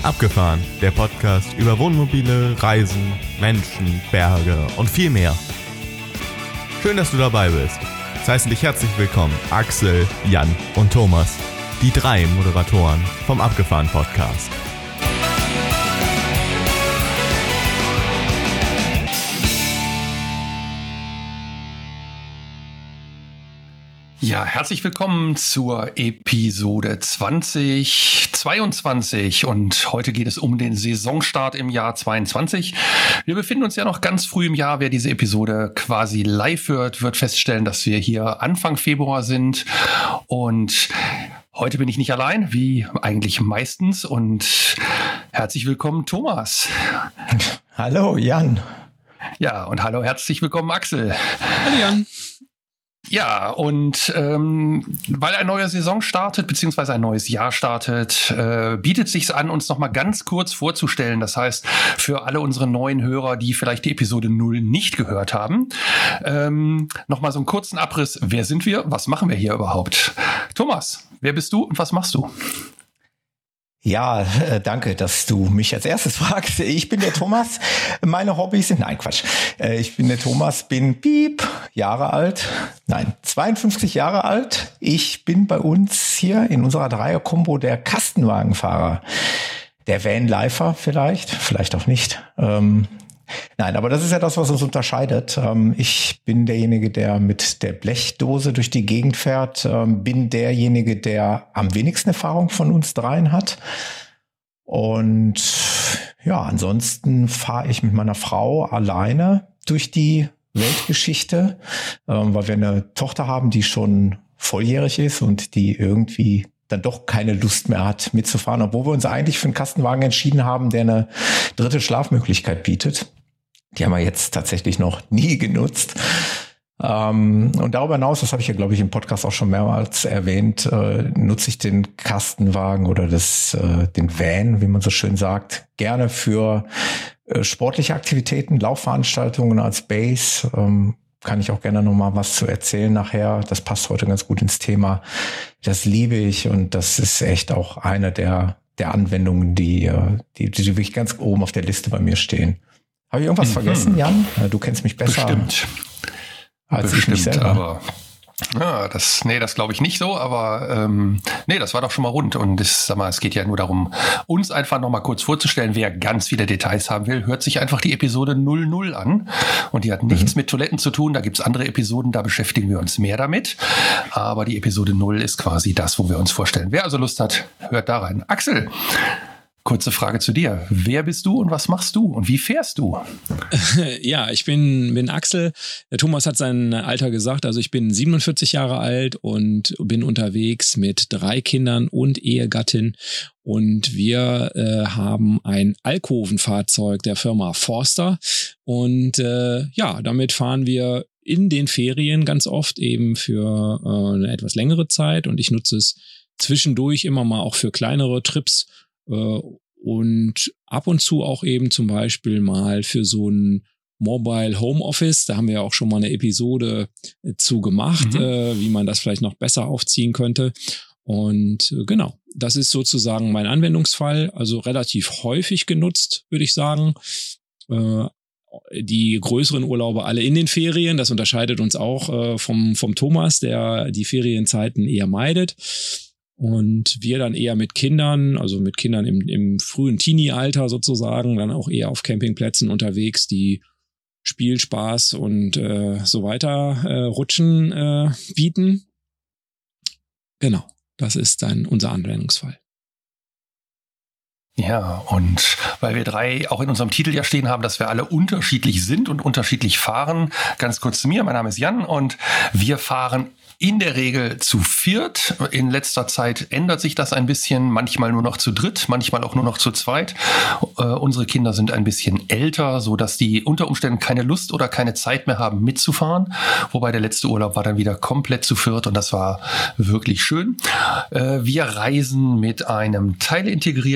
Abgefahren, der Podcast über Wohnmobile, Reisen, Menschen, Berge und viel mehr. Schön, dass du dabei bist. Es heißen dich herzlich willkommen Axel, Jan und Thomas, die 3 Moderatoren vom Abgefahren Podcast. Ja, herzlich willkommen zur Episode 2022 und heute geht es um den Saisonstart im Jahr 22. Wir befinden uns ja noch ganz früh im Jahr. Wer diese Episode quasi live hört, wird feststellen, dass wir hier Anfang Februar sind und heute bin ich nicht allein, wie eigentlich meistens, und herzlich willkommen Thomas. Hallo Jan. Ja, und hallo, herzlich willkommen Axel. Hallo Jan. Ja, und weil eine neue Saison startet, beziehungsweise ein neues Jahr startet, bietet es sich an, uns nochmal ganz kurz vorzustellen. Das heißt, für alle unsere neuen Hörer, die vielleicht die Episode 0 nicht gehört haben, nochmal so einen kurzen Abriss. Wer sind wir? Was machen wir hier überhaupt? Thomas, wer bist du und was machst du? Ja, danke, dass du mich als erstes fragst. Ich bin der Thomas. Meine Hobbys sind... Nein, Quatsch. Ich bin der Thomas, bin Jahre alt. Nein, 52 Jahre alt. Ich bin bei uns hier in unserer Dreier-Kombo der Kastenwagenfahrer. Der Vanlifer vielleicht auch nicht. Nein, aber das ist ja das, was uns unterscheidet. Ich bin derjenige, der mit der Blechdose durch die Gegend fährt, bin derjenige, der am wenigsten Erfahrung von uns dreien hat. Und ja, ansonsten fahre ich mit meiner Frau alleine durch die Weltgeschichte, weil wir eine Tochter haben, die schon volljährig ist und die irgendwie dann doch keine Lust mehr hat mitzufahren, obwohl wir uns eigentlich für einen Kastenwagen entschieden haben, der eine dritte Schlafmöglichkeit bietet. Die haben wir jetzt tatsächlich noch nie genutzt. Und darüber hinaus, das habe ich ja, glaube ich, im Podcast auch schon mehrmals erwähnt, nutze ich den Kastenwagen oder den Van, wie man so schön sagt, gerne für sportliche Aktivitäten, Laufveranstaltungen als Base. Kann ich auch gerne noch mal was zu erzählen nachher. Das passt heute ganz gut ins Thema. Das liebe ich und das ist echt auch eine der Anwendungen, die wirklich ganz oben auf der Liste bei mir stehen. Habe ich irgendwas vergessen, Jan? Du kennst mich besser als ich mich selber. Aber ja, das glaube ich nicht so, aber das war doch schon mal rund. Und es geht ja nur darum, uns einfach noch mal kurz vorzustellen. Wer ganz viele Details haben will, hört sich einfach die Episode 00 an. Und die hat nichts mit Toiletten zu tun. Da gibt's andere Episoden, da beschäftigen wir uns mehr damit. Aber die Episode 0 ist quasi das, wo wir uns vorstellen. Wer also Lust hat, hört da rein. Axel, kurze Frage zu dir. Wer bist du und was machst du und wie fährst du? Ja, ich bin Axel. Der Thomas hat sein Alter gesagt. Also ich bin 47 Jahre alt und bin unterwegs mit 3 Kindern und Ehegattin. Und wir haben ein Alkoven-Fahrzeug der Firma Forster. Und damit fahren wir in den Ferien ganz oft eben für eine etwas längere Zeit. Und ich nutze es zwischendurch immer mal auch für kleinere Trips. Und ab und zu auch eben zum Beispiel mal für so ein Mobile Home Office. Da haben wir ja auch schon mal eine Episode zu gemacht, wie man das vielleicht noch besser aufziehen könnte. Und genau, das ist sozusagen mein Anwendungsfall. Also relativ häufig genutzt, würde ich sagen. Die größeren Urlaube alle in den Ferien. Das unterscheidet uns auch vom Thomas, der die Ferienzeiten eher meidet. Und wir dann eher mit Kindern, also mit Kindern im frühen Teenie-Alter sozusagen, dann auch eher auf Campingplätzen unterwegs, die Spielspaß und so weiter Rutschen bieten. Genau, das ist dann unser Anwendungsfall. Ja, und weil wir 3 auch in unserem Titel ja stehen haben, dass wir alle unterschiedlich sind und unterschiedlich fahren, ganz kurz zu mir, mein Name ist Jan und wir fahren in der Regel zu 4. In letzter Zeit ändert sich das ein bisschen, manchmal nur noch zu 3, manchmal auch nur noch zu 2. Unsere Kinder sind ein bisschen älter, so dass die unter Umständen keine Lust oder keine Zeit mehr haben mitzufahren. Wobei der letzte Urlaub war dann wieder komplett zu 4 und das war wirklich schön. Wir reisen mit einem teilintegrierten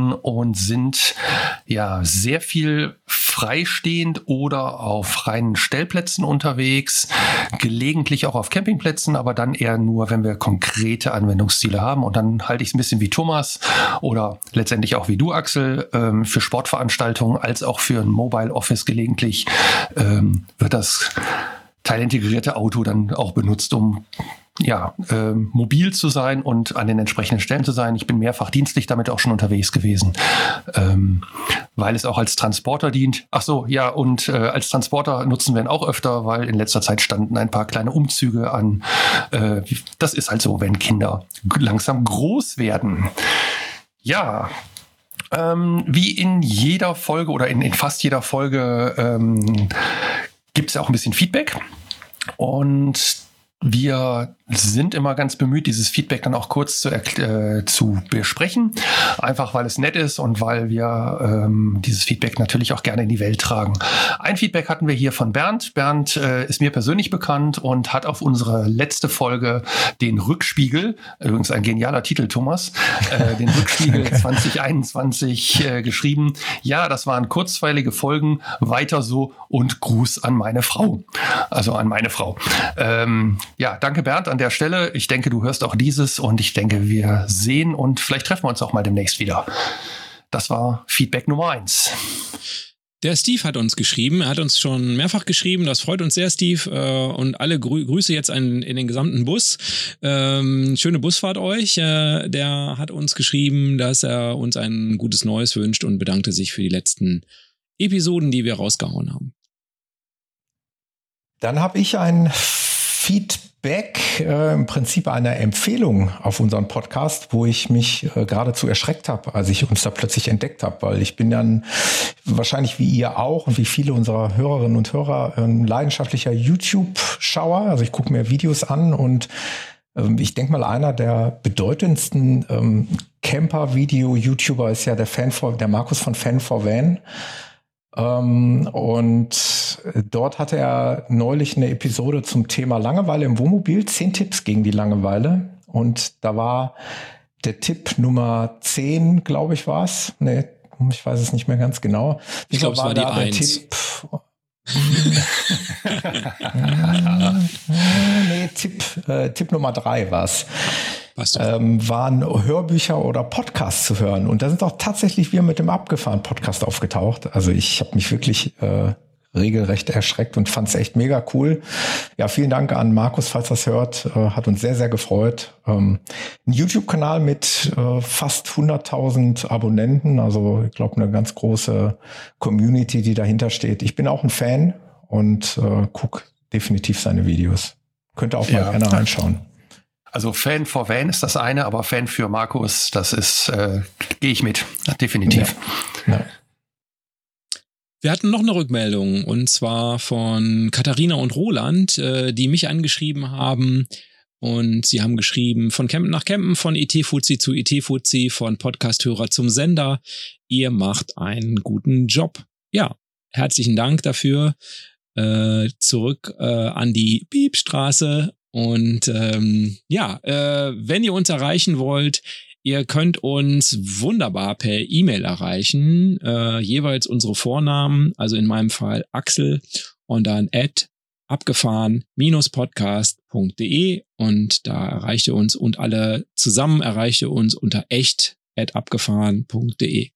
und sind ja sehr viel freistehend oder auf reinen Stellplätzen unterwegs, gelegentlich auch auf Campingplätzen, aber dann eher nur, wenn wir konkrete Anwendungsziele haben. Und dann halte ich es ein bisschen wie Thomas oder letztendlich auch wie du, Axel, für Sportveranstaltungen als auch für ein Mobile Office gelegentlich wird das teilintegrierte Auto dann auch benutzt, um mobil zu sein und an den entsprechenden Stellen zu sein. Ich bin mehrfach dienstlich damit auch schon unterwegs gewesen, weil es auch als Transporter dient. Ach so, ja, und als Transporter nutzen wir ihn auch öfter, weil in letzter Zeit standen ein paar kleine Umzüge an. Das ist halt so, wenn Kinder langsam groß werden. Ja, wie in jeder Folge oder in fast jeder Folge gibt es ja auch ein bisschen Feedback. Und wir sind immer ganz bemüht, dieses Feedback dann auch kurz zu besprechen. Einfach, weil es nett ist und weil wir dieses Feedback natürlich auch gerne in die Welt tragen. Ein Feedback hatten wir hier von Bernd. Bernd ist mir persönlich bekannt und hat auf unsere letzte Folge den Rückspiegel, übrigens ein genialer Titel, Thomas, den Rückspiegel 2021 geschrieben. Ja, das waren kurzweilige Folgen, weiter so und Gruß an meine Frau. Also an meine Frau. Ja, danke Bernd an der Stelle. Ich denke, du hörst auch dieses und ich denke, wir sehen und vielleicht treffen wir uns auch mal demnächst wieder. Das war Feedback Nummer 1. Der Steve hat uns geschrieben, er hat uns schon mehrfach geschrieben, das freut uns sehr, Steve, und alle Grüße jetzt in den gesamten Bus. Schöne Busfahrt euch. Der hat uns geschrieben, dass er uns ein gutes Neues wünscht und bedankte sich für die letzten Episoden, die wir rausgehauen haben. Dann habe ich ein Feedback, im Prinzip eine Empfehlung auf unseren Podcast, wo ich mich geradezu erschreckt habe, als ich uns da plötzlich entdeckt habe, weil ich bin dann wahrscheinlich wie ihr auch und wie viele unserer Hörerinnen und Hörer ein leidenschaftlicher YouTube-Schauer. Also ich gucke mir Videos an und ich denke mal, einer der bedeutendsten Camper-Video-YouTuber ist ja der Markus von Fan4Van. Und dort hatte er neulich eine Episode zum Thema Langeweile im Wohnmobil, 10 Tipps gegen die Langeweile. Und da war der Tipp Nummer 10, glaube ich, war es. Nee, ich weiß es nicht mehr ganz genau. Ich glaube, es war die 1. Tipp Nummer 3 war es. Waren Hörbücher oder Podcasts zu hören. Und da sind auch tatsächlich wir mit dem Abgefahren-Podcast aufgetaucht. Also ich habe mich wirklich regelrecht erschreckt und fand es echt mega cool. Ja, vielen Dank an Markus, falls das hört. Hat uns sehr, sehr gefreut. Ein YouTube-Kanal mit fast 100.000 Abonnenten. Also ich glaube, eine ganz große Community, die dahinter steht. Ich bin auch ein Fan und gucke definitiv seine Videos. Könnt ihr auch mal gerne reinschauen. Also Fan for Van ist das eine, aber Fan für Markus, das ist, gehe ich mit, definitiv. Ja. Wir hatten noch eine Rückmeldung und zwar von Katharina und Roland, die mich angeschrieben haben und sie haben geschrieben, von Campen nach Campen, von IT-Fuzzi zu IT-Fuzzi, von Podcast-Hörer zum Sender. Ihr macht einen guten Job. Ja, herzlichen Dank dafür. Zurück an die Piepstraße. Und wenn ihr uns erreichen wollt, ihr könnt uns wunderbar per E-Mail erreichen, jeweils unsere Vornamen, also in meinem Fall Axel und dann @abgefahren-podcast.de und da erreicht ihr uns und alle zusammen erreicht ihr uns unter echt@abgefahren.de.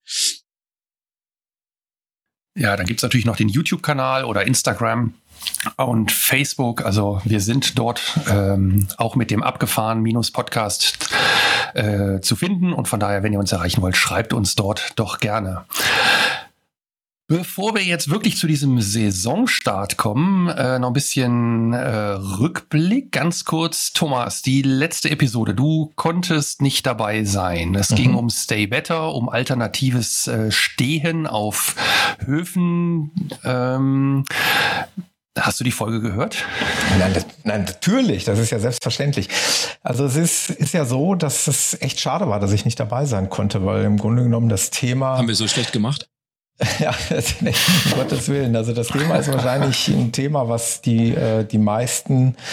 Ja, dann gibt's natürlich noch den YouTube-Kanal oder Instagram und Facebook. Also wir sind dort auch mit dem Abgefahren-Podcast zu finden. Und von daher, wenn ihr uns erreichen wollt, schreibt uns dort doch gerne. Bevor wir jetzt wirklich zu diesem Saisonstart kommen, noch ein bisschen Rückblick. Ganz kurz, Thomas, die letzte Episode. Du konntest nicht dabei sein. Es ging um Stay Better, um alternatives Stehen auf Höfen. Hast du die Folge gehört? Nein, natürlich. Das ist ja selbstverständlich. Also es ist ja so, dass es echt schade war, dass ich nicht dabei sein konnte, weil im Grunde genommen das Thema... Haben wir so schlecht gemacht? Ja, um Gottes Willen. Also das Thema ist wahrscheinlich ein Thema, was die meisten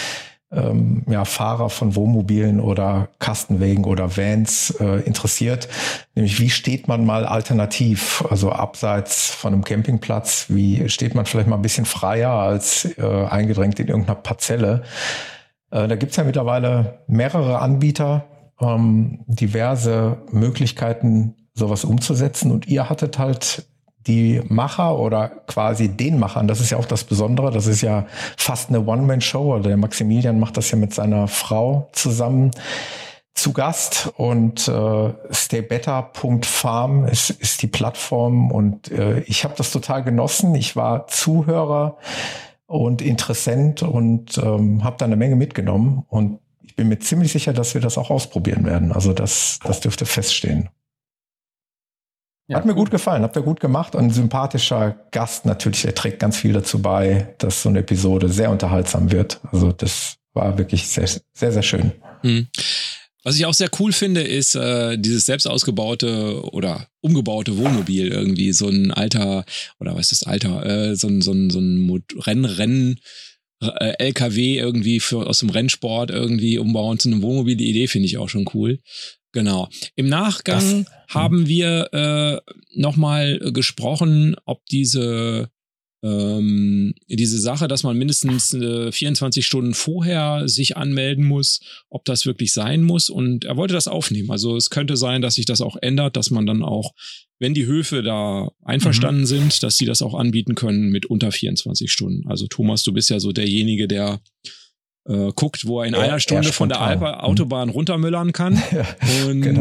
Fahrer von Wohnmobilen oder Kastenwägen oder Vans interessiert. Nämlich, wie steht man mal alternativ, also abseits von einem Campingplatz, wie steht man vielleicht mal ein bisschen freier als eingedrängt in irgendeiner Parzelle. Da gibt's ja mittlerweile mehrere Anbieter, diverse Möglichkeiten, sowas umzusetzen. Und ihr hattet halt die Macher oder quasi den Machern, das ist ja auch das Besondere, das ist ja fast eine One-Man-Show, oder der Maximilian macht das ja mit seiner Frau zusammen zu Gast, und staybetter.farm ist die Plattform, und ich habe das total genossen. Ich war Zuhörer und Interessent und habe da eine Menge mitgenommen, und ich bin mir ziemlich sicher, dass wir das auch ausprobieren werden. Also das dürfte feststehen. Hat mir gut gefallen, habt ihr gut gemacht, und ein sympathischer Gast natürlich, der trägt ganz viel dazu bei, dass so eine Episode sehr unterhaltsam wird. Also das war wirklich sehr, sehr, sehr schön. Was ich auch sehr cool finde, ist dieses selbst ausgebaute oder umgebaute Wohnmobil irgendwie, so ein alter, oder was ist alter, so ein Rennen LKW irgendwie aus dem Rennsport irgendwie umbauen zu einem Wohnmobil. Die Idee finde ich auch schon cool. Genau. Im Nachgang haben wir nochmal gesprochen, ob diese Sache, dass man mindestens 24 Stunden vorher sich anmelden muss, ob das wirklich sein muss. Und er wollte das aufnehmen. Also es könnte sein, dass sich das auch ändert, dass man dann auch, wenn die Höfe da einverstanden sind, dass sie das auch anbieten können mit unter 24 Stunden. Also Thomas, du bist ja so derjenige, der guckt, wo er in einer Stunde von der Autobahn runtermüllern kann. Und genau.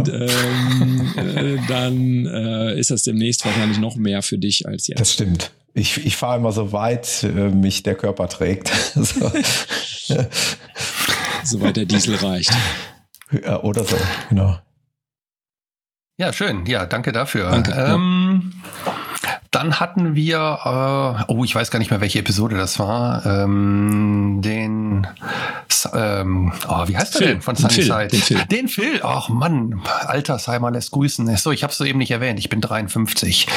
Dann ist das demnächst wahrscheinlich noch mehr für dich als jetzt. Das stimmt. Ich fahre immer so weit mich der Körper trägt. Soweit der Diesel reicht. Ja, oder so, genau. Ja, schön. Ja, danke dafür. Danke. Dann hatten wir, ich weiß gar nicht mehr, welche Episode das war, wie heißt der denn von Sunnyside? Den Phil. Ach Mann, Altersheimer lässt grüßen. So, ich habe es soeben nicht erwähnt, ich bin 53.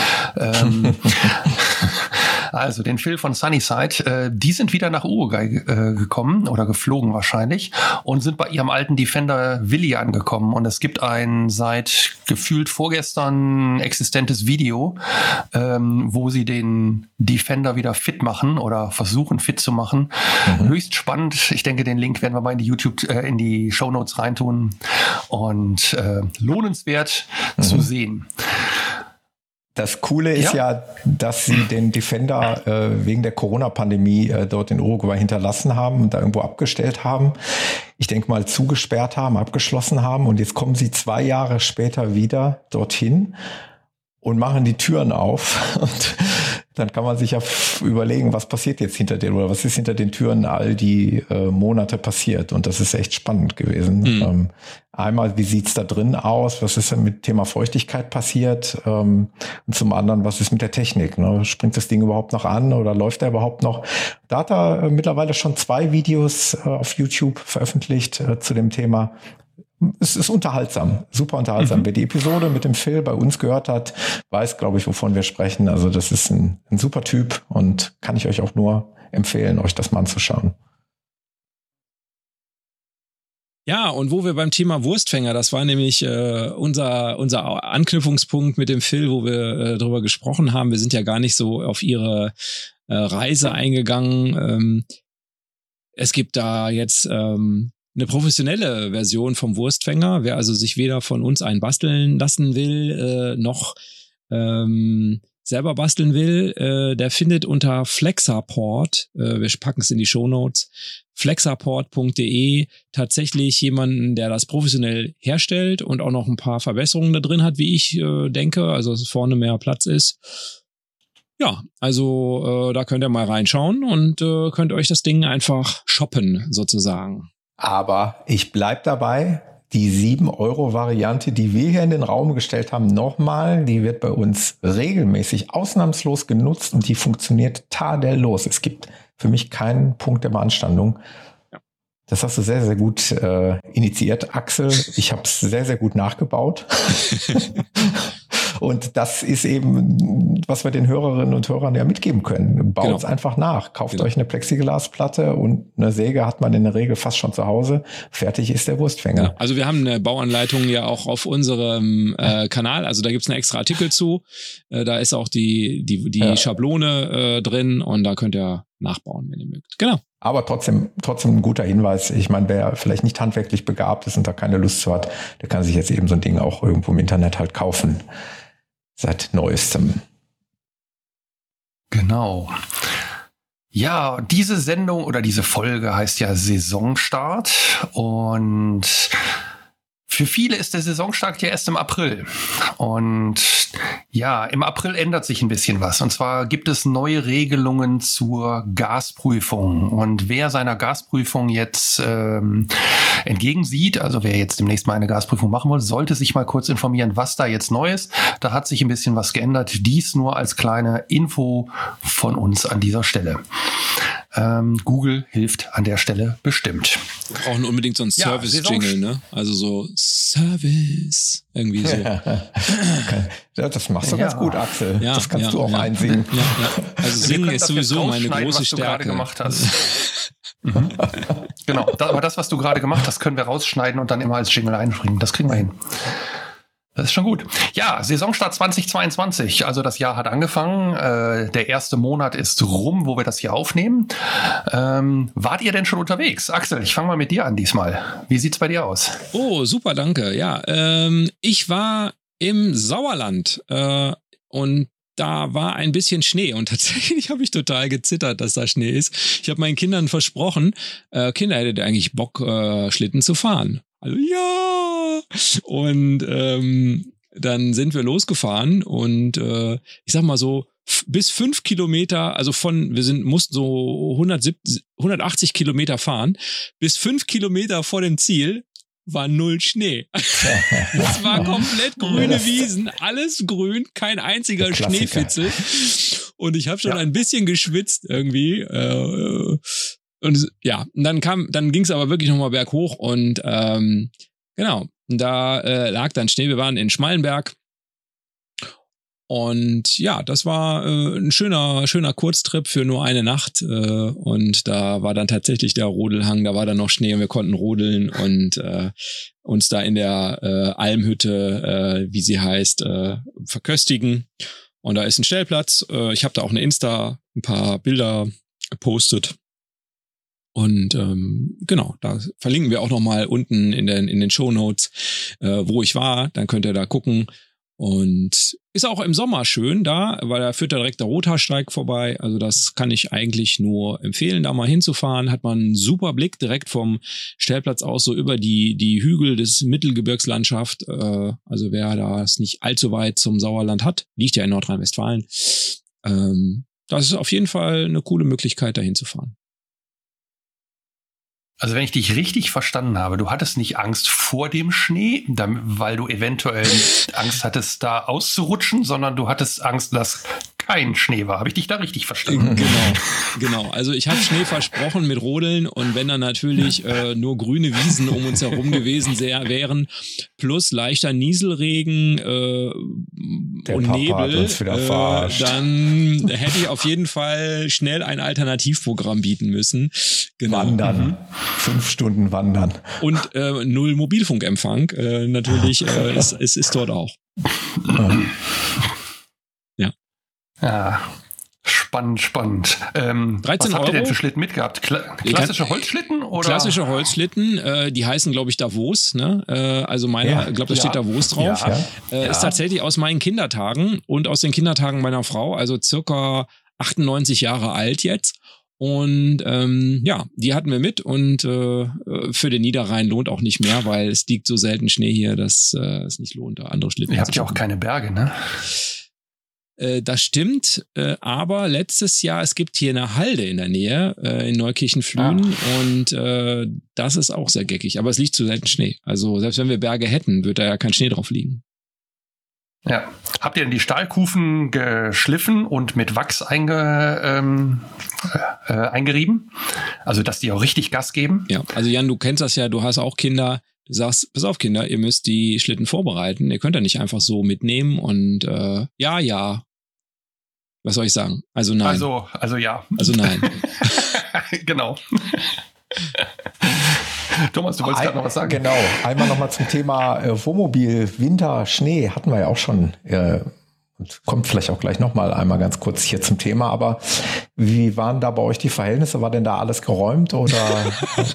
Also den Phil von Sunnyside, die sind wieder nach Uruguay gekommen oder geflogen wahrscheinlich und sind bei ihrem alten Defender Willi angekommen, und es gibt ein seit gefühlt vorgestern existentes Video, wo sie den Defender wieder fit machen oder versuchen fit zu machen. Höchst spannend. Ich denke, den Link werden wir mal in die Shownotes reintun, und lohnenswert zu sehen. Das Coole ist ja, dass sie den Defender wegen der Corona-Pandemie dort in Uruguay hinterlassen haben und da irgendwo abgestellt haben. Ich denke mal zugesperrt haben, abgeschlossen haben, und jetzt kommen sie 2 Jahre später wieder dorthin und machen die Türen auf, und dann kann man sich ja überlegen, was passiert jetzt hinter den, oder was ist hinter den Türen all die Monate passiert, und das ist echt spannend gewesen. Einmal, wie sieht's da drin aus, was ist denn mit Thema Feuchtigkeit passiert, und zum anderen, was ist mit der Technik, ne? Springt das Ding überhaupt noch an oder läuft er überhaupt noch? Da hat er mittlerweile schon 2 Videos auf YouTube veröffentlicht zu dem Thema. Es ist unterhaltsam, super unterhaltsam. Wer die Episode mit dem Phil bei uns gehört hat, weiß, glaube ich, wovon wir sprechen. Also das ist ein super Typ, und kann ich euch auch nur empfehlen, euch das mal anzuschauen. Ja, und wo wir beim Thema Wurstfänger, das war nämlich unser Anknüpfungspunkt mit dem Phil, wo wir drüber gesprochen haben. Wir sind ja gar nicht so auf ihre Reise eingegangen. Es gibt da jetzt eine professionelle Version vom Wurstfänger. Wer also sich weder von uns einen basteln lassen will, noch selber basteln will, der findet unter Flexaport, wir packen es in die Shownotes, flexaport.de tatsächlich jemanden, der das professionell herstellt und auch noch ein paar Verbesserungen da drin hat, wie ich denke, also dass vorne mehr Platz ist. Ja, also da könnt ihr mal reinschauen und könnt euch das Ding einfach shoppen, sozusagen. Aber ich bleib dabei, die 7-Euro-Variante, die wir hier in den Raum gestellt haben, nochmal, die wird bei uns regelmäßig ausnahmslos genutzt, und die funktioniert tadellos. Es gibt für mich keinen Punkt der Beanstandung. Ja. Das hast du sehr, sehr gut initiiert, Axel. Ich habe es sehr, sehr gut nachgebaut. Und das ist eben, was wir den Hörerinnen und Hörern ja mitgeben können. Baut es einfach nach. Kauft euch eine Plexiglasplatte und eine Säge hat man in der Regel fast schon zu Hause. Fertig ist der Wurstfänger. Ja, also wir haben eine Bauanleitung ja auch auf unserem Kanal. Also da gibt's einen extra Artikel zu. Da ist auch die Schablone drin und da könnt ihr nachbauen, wenn ihr mögt. Genau. Aber trotzdem ein guter Hinweis. Ich meine, wer vielleicht nicht handwerklich begabt ist und da keine Lust zu hat, der kann sich jetzt eben so ein Ding auch irgendwo im Internet halt kaufen. Seit Neuestem. Genau. Ja, diese Sendung oder diese Folge heißt ja Saisonstart und für viele ist der Saisonstart ja erst im April. Und ja, im April ändert sich ein bisschen was. Und zwar gibt es neue Regelungen zur Gasprüfung. Und wer seiner Gasprüfung jetzt entgegensieht, also wer jetzt demnächst mal eine Gasprüfung machen will, sollte sich mal kurz informieren, was da jetzt neu ist. Da hat sich ein bisschen was geändert. Dies nur als kleine Info von uns an dieser Stelle. Google hilft an der Stelle bestimmt. Wir brauchen unbedingt so einen Service-Jingle, ne? Also so Service. Irgendwie so. Ja, das machst du ganz gut, Axel. Ja, das kannst du auch einsingen. Ja. Also singen ist sowieso meine große Stärke. Gerade gemacht hast. Genau, aber das, was du gerade gemacht hast, können wir rausschneiden und dann immer als Jingle einbringen. Das kriegen wir hin. Das ist schon gut. Ja, Saisonstart 2022. Also das Jahr hat angefangen. Der erste Monat ist rum, wo wir das hier aufnehmen. Wart ihr denn schon unterwegs? Axel, ich fange mal mit dir an diesmal. Wie sieht's bei dir aus? Oh, super, danke. Ja, ich war im Sauerland und da war ein bisschen Schnee und tatsächlich habe ich total gezittert, dass da Schnee ist. Ich habe meinen Kindern versprochen, Kinder, hättet ihr eigentlich Bock, Schlitten zu fahren? Also ja! Und dann sind wir losgefahren und ich sag mal so, bis 5 Kilometer, also mussten so 180 Kilometer fahren, bis 5 Kilometer vor dem Ziel war 0 Schnee. Es war komplett grüne Wiesen, alles grün, kein einziger Schneefitzel. Und ich habe schon ein bisschen geschwitzt irgendwie. Und ja, dann ging es aber wirklich nochmal berghoch und genau, da lag dann Schnee. Wir waren in Schmallenberg. Und ja, das war ein schöner Kurztrip für nur eine Nacht. Und da war dann tatsächlich der Rodelhang, da war dann noch Schnee und wir konnten rodeln und uns da in der Almhütte, wie sie heißt, verköstigen. Und da ist ein Stellplatz. Ich habe da auch ein paar Bilder gepostet. Und genau, da verlinken wir auch nochmal unten in den Shownotes, wo ich war. Dann könnt ihr da gucken. Und ist auch im Sommer schön da, weil da führt direkt der Rothaarsteig vorbei. Also das kann ich eigentlich nur empfehlen, da mal hinzufahren. Hat man einen super Blick direkt vom Stellplatz aus so über die Hügel des Mittelgebirgslandschaft. Also wer das nicht allzu weit zum Sauerland hat, liegt ja in Nordrhein-Westfalen. Das ist auf jeden Fall eine coole Möglichkeit, da hinzufahren. Also wenn ich dich richtig verstanden habe, du hattest nicht Angst vor dem Schnee, weil du eventuell Angst hattest, da auszurutschen, sondern du hattest Angst, dass kein Schnee war. Habe ich dich da richtig verstanden? Genau. Also ich habe Schnee versprochen mit Rodeln und wenn dann natürlich nur grüne Wiesen um uns herum gewesen wären, plus leichter Nieselregen und Nebel, dann hätte ich auf jeden Fall schnell ein Alternativprogramm bieten müssen. Genau. Wandern. 5 Stunden wandern. Und 0 Mobilfunkempfang natürlich ist dort auch. Ja, spannend. 13 was habt ihr denn Euro? für Schlitten mitgehabt? Klassische Holzschlitten? Oder? Klassische Holzschlitten, die heißen, glaube ich, Davos. Ne? Also meiner, ich glaube, da steht Davos drauf. Ist tatsächlich aus meinen Kindertagen und aus den Kindertagen meiner Frau, also circa 98 Jahre alt jetzt. Und die hatten wir mit und für den Niederrhein lohnt auch nicht mehr, weil es liegt so selten Schnee hier, dass es nicht lohnt, da andere Schlitten zu Ihr habt ja auch keine Berge, ne? Das stimmt, aber letztes Jahr, es gibt hier eine Halde in der Nähe, in Neukirchen-Flühen und das ist auch sehr geckig, aber es liegt zu selten Schnee. Also selbst wenn wir Berge hätten, wird da ja kein Schnee drauf liegen. Ja. Habt ihr denn die Stahlkufen geschliffen und mit Wachs eingerieben? Also, dass die auch richtig Gas geben? Ja, also Jan, du kennst das ja, du hast auch Kinder. Du sagst, pass auf Kinder, ihr müsst die Schlitten vorbereiten, ihr könnt ja nicht einfach so mitnehmen und ja. Was soll ich sagen? Also nein. Also ja. Also nein. Genau. Thomas, du wolltest gerade noch was sagen. Genau, einmal nochmal zum Thema Wohnmobil, Winter, Schnee, hatten wir ja auch schon. Und kommt vielleicht auch gleich nochmal einmal ganz kurz hier zum Thema. Aber wie waren da bei euch die Verhältnisse? War denn da alles geräumt oder?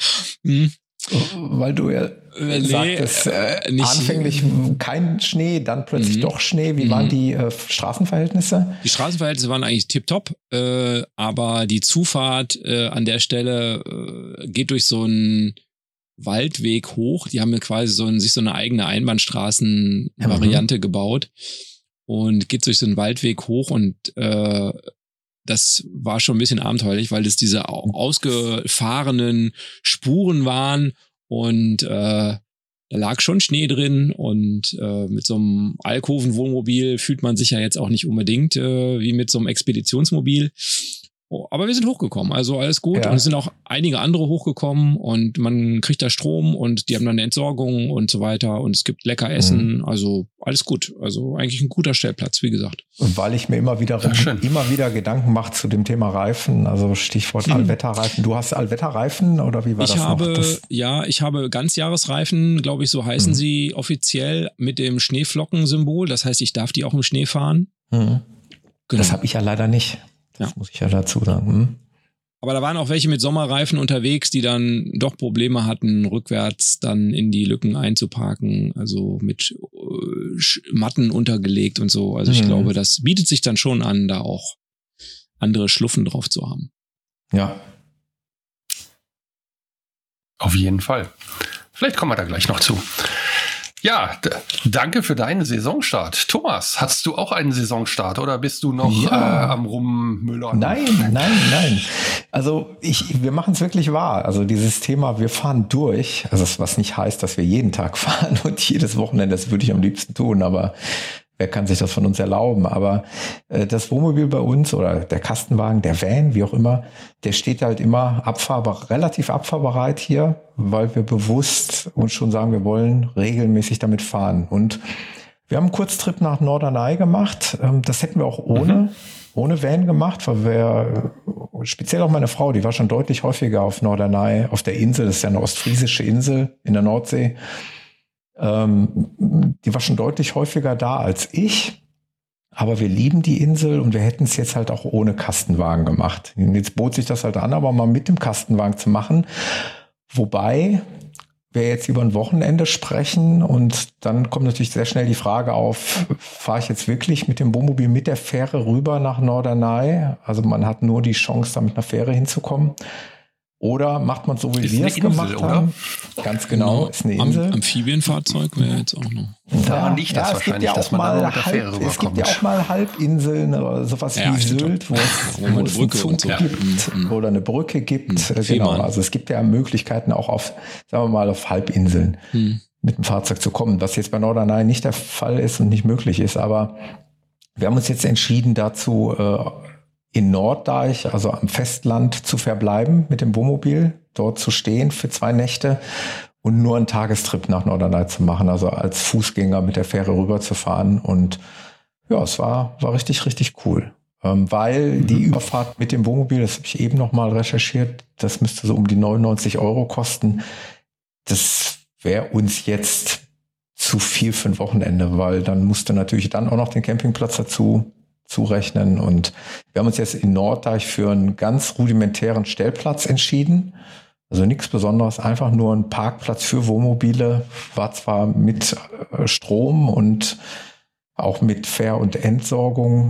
Weil du ja sagtest, anfänglich kein Schnee, dann plötzlich doch Schnee. Wie waren die Straßenverhältnisse? Die Straßenverhältnisse waren eigentlich tipptopp, aber die Zufahrt an der Stelle geht durch so einen Waldweg hoch. Die haben quasi sich so eine eigene Einbahnstraßenvariante gebaut und geht durch so einen Waldweg hoch und das war schon ein bisschen abenteuerlich, weil das diese ausgefahrenen Spuren waren und da lag schon Schnee drin und mit so einem Alkoven-Wohnmobil fühlt man sich ja jetzt auch nicht unbedingt wie mit so einem Expeditionsmobil. Aber wir sind hochgekommen, also alles gut. Ja. Und es sind auch einige andere hochgekommen und man kriegt da Strom und die haben dann eine Entsorgung und so weiter und es gibt lecker Essen, also alles gut. Also eigentlich ein guter Stellplatz, wie gesagt. Und weil ich mir immer wieder Gedanken mache zu dem Thema Reifen, also Stichwort Allwetterreifen. Du hast Allwetterreifen oder wie war das noch? Ich habe Ganzjahresreifen, glaube ich, so heißen sie offiziell mit dem Schneeflockensymbol. Das heißt, ich darf die auch im Schnee fahren. Genau. Das habe ich ja leider nicht. Das muss ich ja dazu sagen. Aber da waren auch welche mit Sommerreifen unterwegs, die dann doch Probleme hatten, rückwärts dann in die Lücken einzuparken, also mit Matten untergelegt und so. Also ich glaube, das bietet sich dann schon an, da auch andere Schluffen drauf zu haben. Ja. Auf jeden Fall. Vielleicht kommen wir da gleich noch zu. Ja, danke für deinen Saisonstart. Thomas, hast du auch einen Saisonstart oder bist du noch am Rummüllern? Nein. Also wir machen es wirklich wahr. Also dieses Thema, wir fahren durch, also was nicht heißt, dass wir jeden Tag fahren und jedes Wochenende, das würde ich am liebsten tun, aber wer kann sich das von uns erlauben? Aber das Wohnmobil bei uns oder der Kastenwagen, der Van, wie auch immer, der steht halt immer relativ abfahrbereit hier, weil wir bewusst uns schon sagen, wir wollen regelmäßig damit fahren. Und wir haben einen Kurztrip nach Norderney gemacht. Das hätten wir auch ohne Van gemacht, weil wir, speziell auch meine Frau, die war schon deutlich häufiger auf Norderney, auf der Insel, das ist ja eine ostfriesische Insel in der Nordsee. Die war schon deutlich häufiger da als ich, aber wir lieben die Insel und wir hätten es jetzt halt auch ohne Kastenwagen gemacht. Jetzt bot sich das halt an, aber mal mit dem Kastenwagen zu machen, wobei wir jetzt über ein Wochenende sprechen und dann kommt natürlich sehr schnell die Frage auf, fahre ich jetzt wirklich mit dem Wohnmobil mit der Fähre rüber nach Norderney? Also man hat nur die Chance, da mit einer Fähre hinzukommen. Oder macht man so, wie wir es gemacht haben? Ganz genau, ist eine Insel. Amphibienfahrzeug wäre jetzt auch noch. Daran liegt das wahrscheinlich, dass man da mit der Fähre rüberkommt. Es gibt ja auch mal Halbinseln oder sowas wie Sylt, wo es einen Zug gibt oder eine Brücke gibt. Genau, also es gibt ja Möglichkeiten auch auf Halbinseln mit dem Fahrzeug zu kommen, was jetzt bei Norderney nicht der Fall ist und nicht möglich ist. Aber wir haben uns jetzt entschieden dazu, in Norddeich, also am Festland, zu verbleiben mit dem Wohnmobil, dort zu stehen für 2 Nächte und nur einen Tagestrip nach Norderney zu machen, also als Fußgänger mit der Fähre rüberzufahren. Und ja, es war richtig, richtig cool. Weil die Überfahrt mit dem Wohnmobil, das habe ich eben nochmal recherchiert, das müsste so um die 99 € kosten. Das wäre uns jetzt zu viel für ein Wochenende, weil dann musste natürlich dann auch noch den Campingplatz dazu zurechnen. Und wir haben uns jetzt in Norddeich für einen ganz rudimentären Stellplatz entschieden. Also nichts Besonderes, einfach nur ein Parkplatz für Wohnmobile. War zwar mit Strom und auch mit Fähr- und Entsorgung,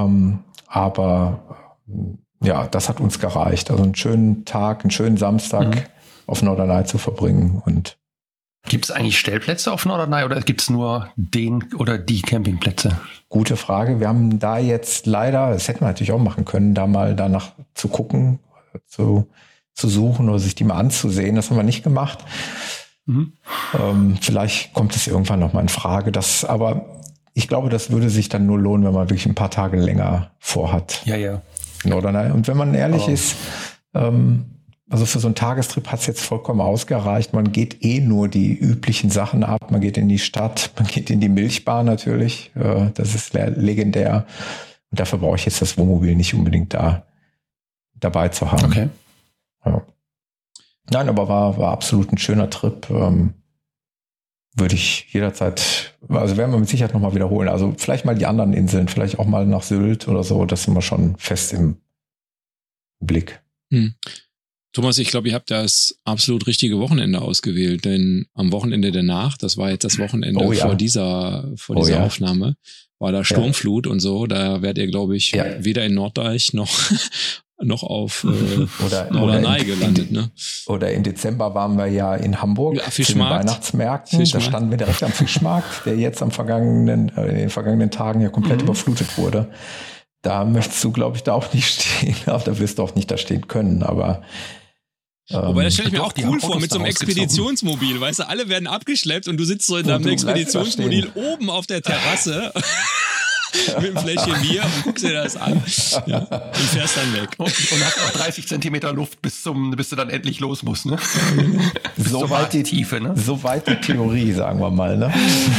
aber ja, das hat uns gereicht. Also einen schönen Tag, einen schönen Samstag auf Norderney zu verbringen. Und gibt es eigentlich Stellplätze auf Norderney oder gibt es nur den oder die Campingplätze? Gute Frage. Wir haben da jetzt leider, das hätten wir natürlich auch machen können, da mal danach zu gucken, zu suchen oder sich die mal anzusehen. Das haben wir nicht gemacht. Vielleicht kommt es irgendwann noch mal in Frage. Aber ich glaube, das würde sich dann nur lohnen, wenn man wirklich ein paar Tage länger vorhat. Ja. Norderney. Und wenn man ehrlich ist, also für so einen Tagestrip hat es jetzt vollkommen ausgereicht. Man geht nur die üblichen Sachen ab. Man geht in die Stadt, man geht in die Milchbar natürlich. Das ist legendär. Und dafür brauche ich jetzt das Wohnmobil nicht unbedingt dabei zu haben. Okay. Ja. Nein, aber war absolut ein schöner Trip. Würde ich jederzeit, also werden wir mit Sicherheit nochmal wiederholen. Also vielleicht mal die anderen Inseln, vielleicht auch mal nach Sylt oder so. Das sind wir schon fest im Blick. Thomas, ich glaube, ihr habt das absolut richtige Wochenende ausgewählt, denn am Wochenende danach, das war jetzt das Wochenende vor dieser Aufnahme, war da Sturmflut und so. Da werdet ihr, glaube ich, weder in Norddeich noch auf Norderney gelandet, ne? Oder im Dezember waren wir ja in Hamburg zu den Weihnachtsmärkten. Da standen wir direkt am Fischmarkt, der jetzt in den vergangenen Tagen ja komplett überflutet wurde. Da möchtest du, glaube ich, da auch nicht stehen. Da wirst du auch nicht da stehen können, aber wobei, das stelle ich mir auch cool vor mit so einem Expeditionsmobil. Weißt du, alle werden abgeschleppt und du sitzt so in deinem Expeditionsmobil oben auf der Terrasse mit einem Fläschchen Bier und guckst dir das an. Ja, und fährst dann weg. Und hast auch 30 Zentimeter Luft, bis du dann endlich los musst. Ne? So weit die Tiefe, ne? So weit die Theorie, sagen wir mal. Ne?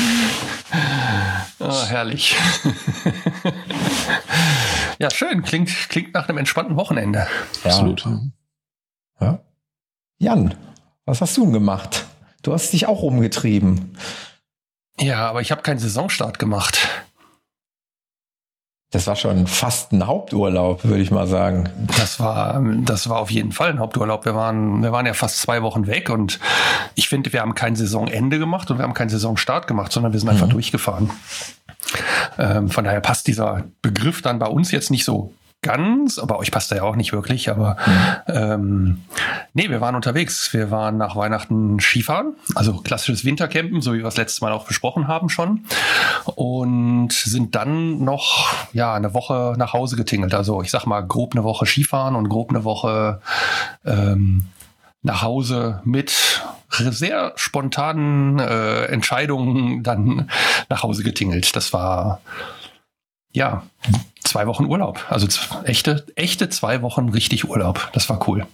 Herrlich. Ja, schön. Klingt nach einem entspannten Wochenende. Ja. Absolut. Ja. Jan, was hast du denn gemacht? Du hast dich auch rumgetrieben. Ja, aber ich habe keinen Saisonstart gemacht. Das war schon fast ein Haupturlaub, würde ich mal sagen. Das war auf jeden Fall ein Haupturlaub. Wir waren ja fast 2 Wochen weg und ich finde, wir haben kein Saisonende gemacht und wir haben keinen Saisonstart gemacht, sondern wir sind einfach durchgefahren. Von daher passt dieser Begriff dann bei uns jetzt nicht so ganz, aber euch passt er ja auch nicht wirklich, aber wir waren unterwegs. Wir waren nach Weihnachten Skifahren, also klassisches Wintercampen, so wie wir das letztes Mal auch besprochen haben schon, und sind dann noch eine Woche nach Hause getingelt. Also ich sag mal grob eine Woche Skifahren und grob eine Woche nach Hause mit sehr spontanen Entscheidungen dann nach Hause getingelt. Das war 2 Wochen Urlaub. Also echte 2 Wochen richtig Urlaub. Das war cool.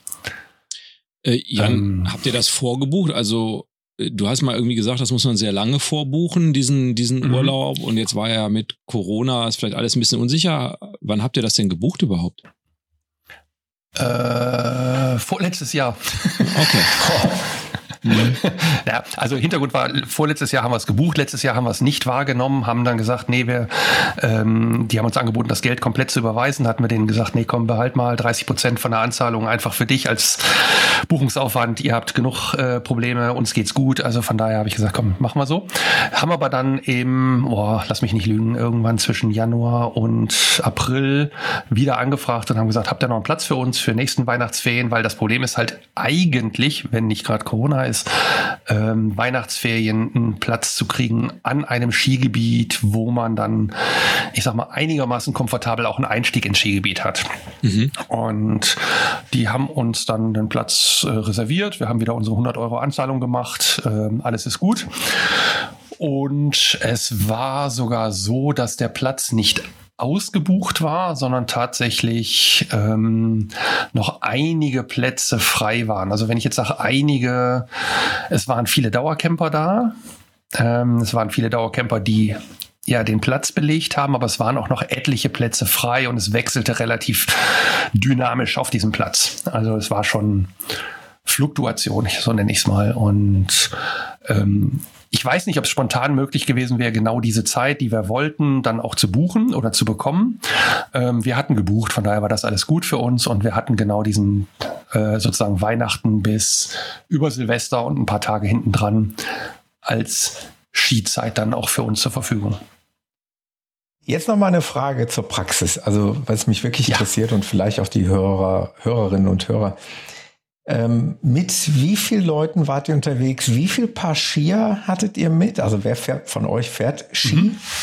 Jan, habt ihr das vorgebucht? Also du hast mal irgendwie gesagt, das muss man sehr lange vorbuchen, diesen Urlaub. Und jetzt war ja mit Corona, ist vielleicht alles ein bisschen unsicher. Wann habt ihr das denn gebucht überhaupt? Vorletztes Jahr. Okay. Ja, also Hintergrund war, vorletztes Jahr haben wir es gebucht, letztes Jahr haben wir es nicht wahrgenommen, haben dann gesagt, nee, die haben uns angeboten, das Geld komplett zu überweisen, hatten wir denen gesagt, nee, komm, behalt mal 30% von der Anzahlung einfach für dich als Buchungsaufwand, ihr habt genug Probleme, uns geht's gut, also von daher habe ich gesagt, komm, machen wir so. Haben aber dann lass mich nicht lügen, irgendwann zwischen Januar und April wieder angefragt und haben gesagt, habt ihr noch einen Platz für uns für nächsten Weihnachtsferien, weil das Problem ist halt eigentlich, wenn nicht gerade Corona ist, Weihnachtsferien einen Platz zu kriegen an einem Skigebiet, wo man dann, ich sag mal, einigermaßen komfortabel auch einen Einstieg ins Skigebiet hat. Und die haben uns dann den Platz reserviert. Wir haben wieder unsere 100 € Anzahlung gemacht. Alles ist gut. Und es war sogar so, dass der Platz nicht ausgebucht war, sondern tatsächlich noch einige Plätze frei waren. Also wenn ich jetzt sage es waren viele Dauercamper da. Es waren viele Dauercamper, die den Platz belegt haben, aber es waren auch noch etliche Plätze frei und es wechselte relativ dynamisch auf diesem Platz. Also es war schon Fluktuation, so nenne ich es mal. Und ich weiß nicht, ob es spontan möglich gewesen wäre, genau diese Zeit, die wir wollten, dann auch zu buchen oder zu bekommen. Wir hatten gebucht, von daher war das alles gut für uns und wir hatten genau diesen sozusagen Weihnachten bis über Silvester und ein paar Tage hinten dran als Skizeit dann auch für uns zur Verfügung. Jetzt noch mal eine Frage zur Praxis, also was mich wirklich interessiert und vielleicht auch die Hörerinnen und Hörer. Mit wie vielen Leuten wart ihr unterwegs? Wie viel Paar Skier hattet ihr mit? Also wer von euch fährt Ski?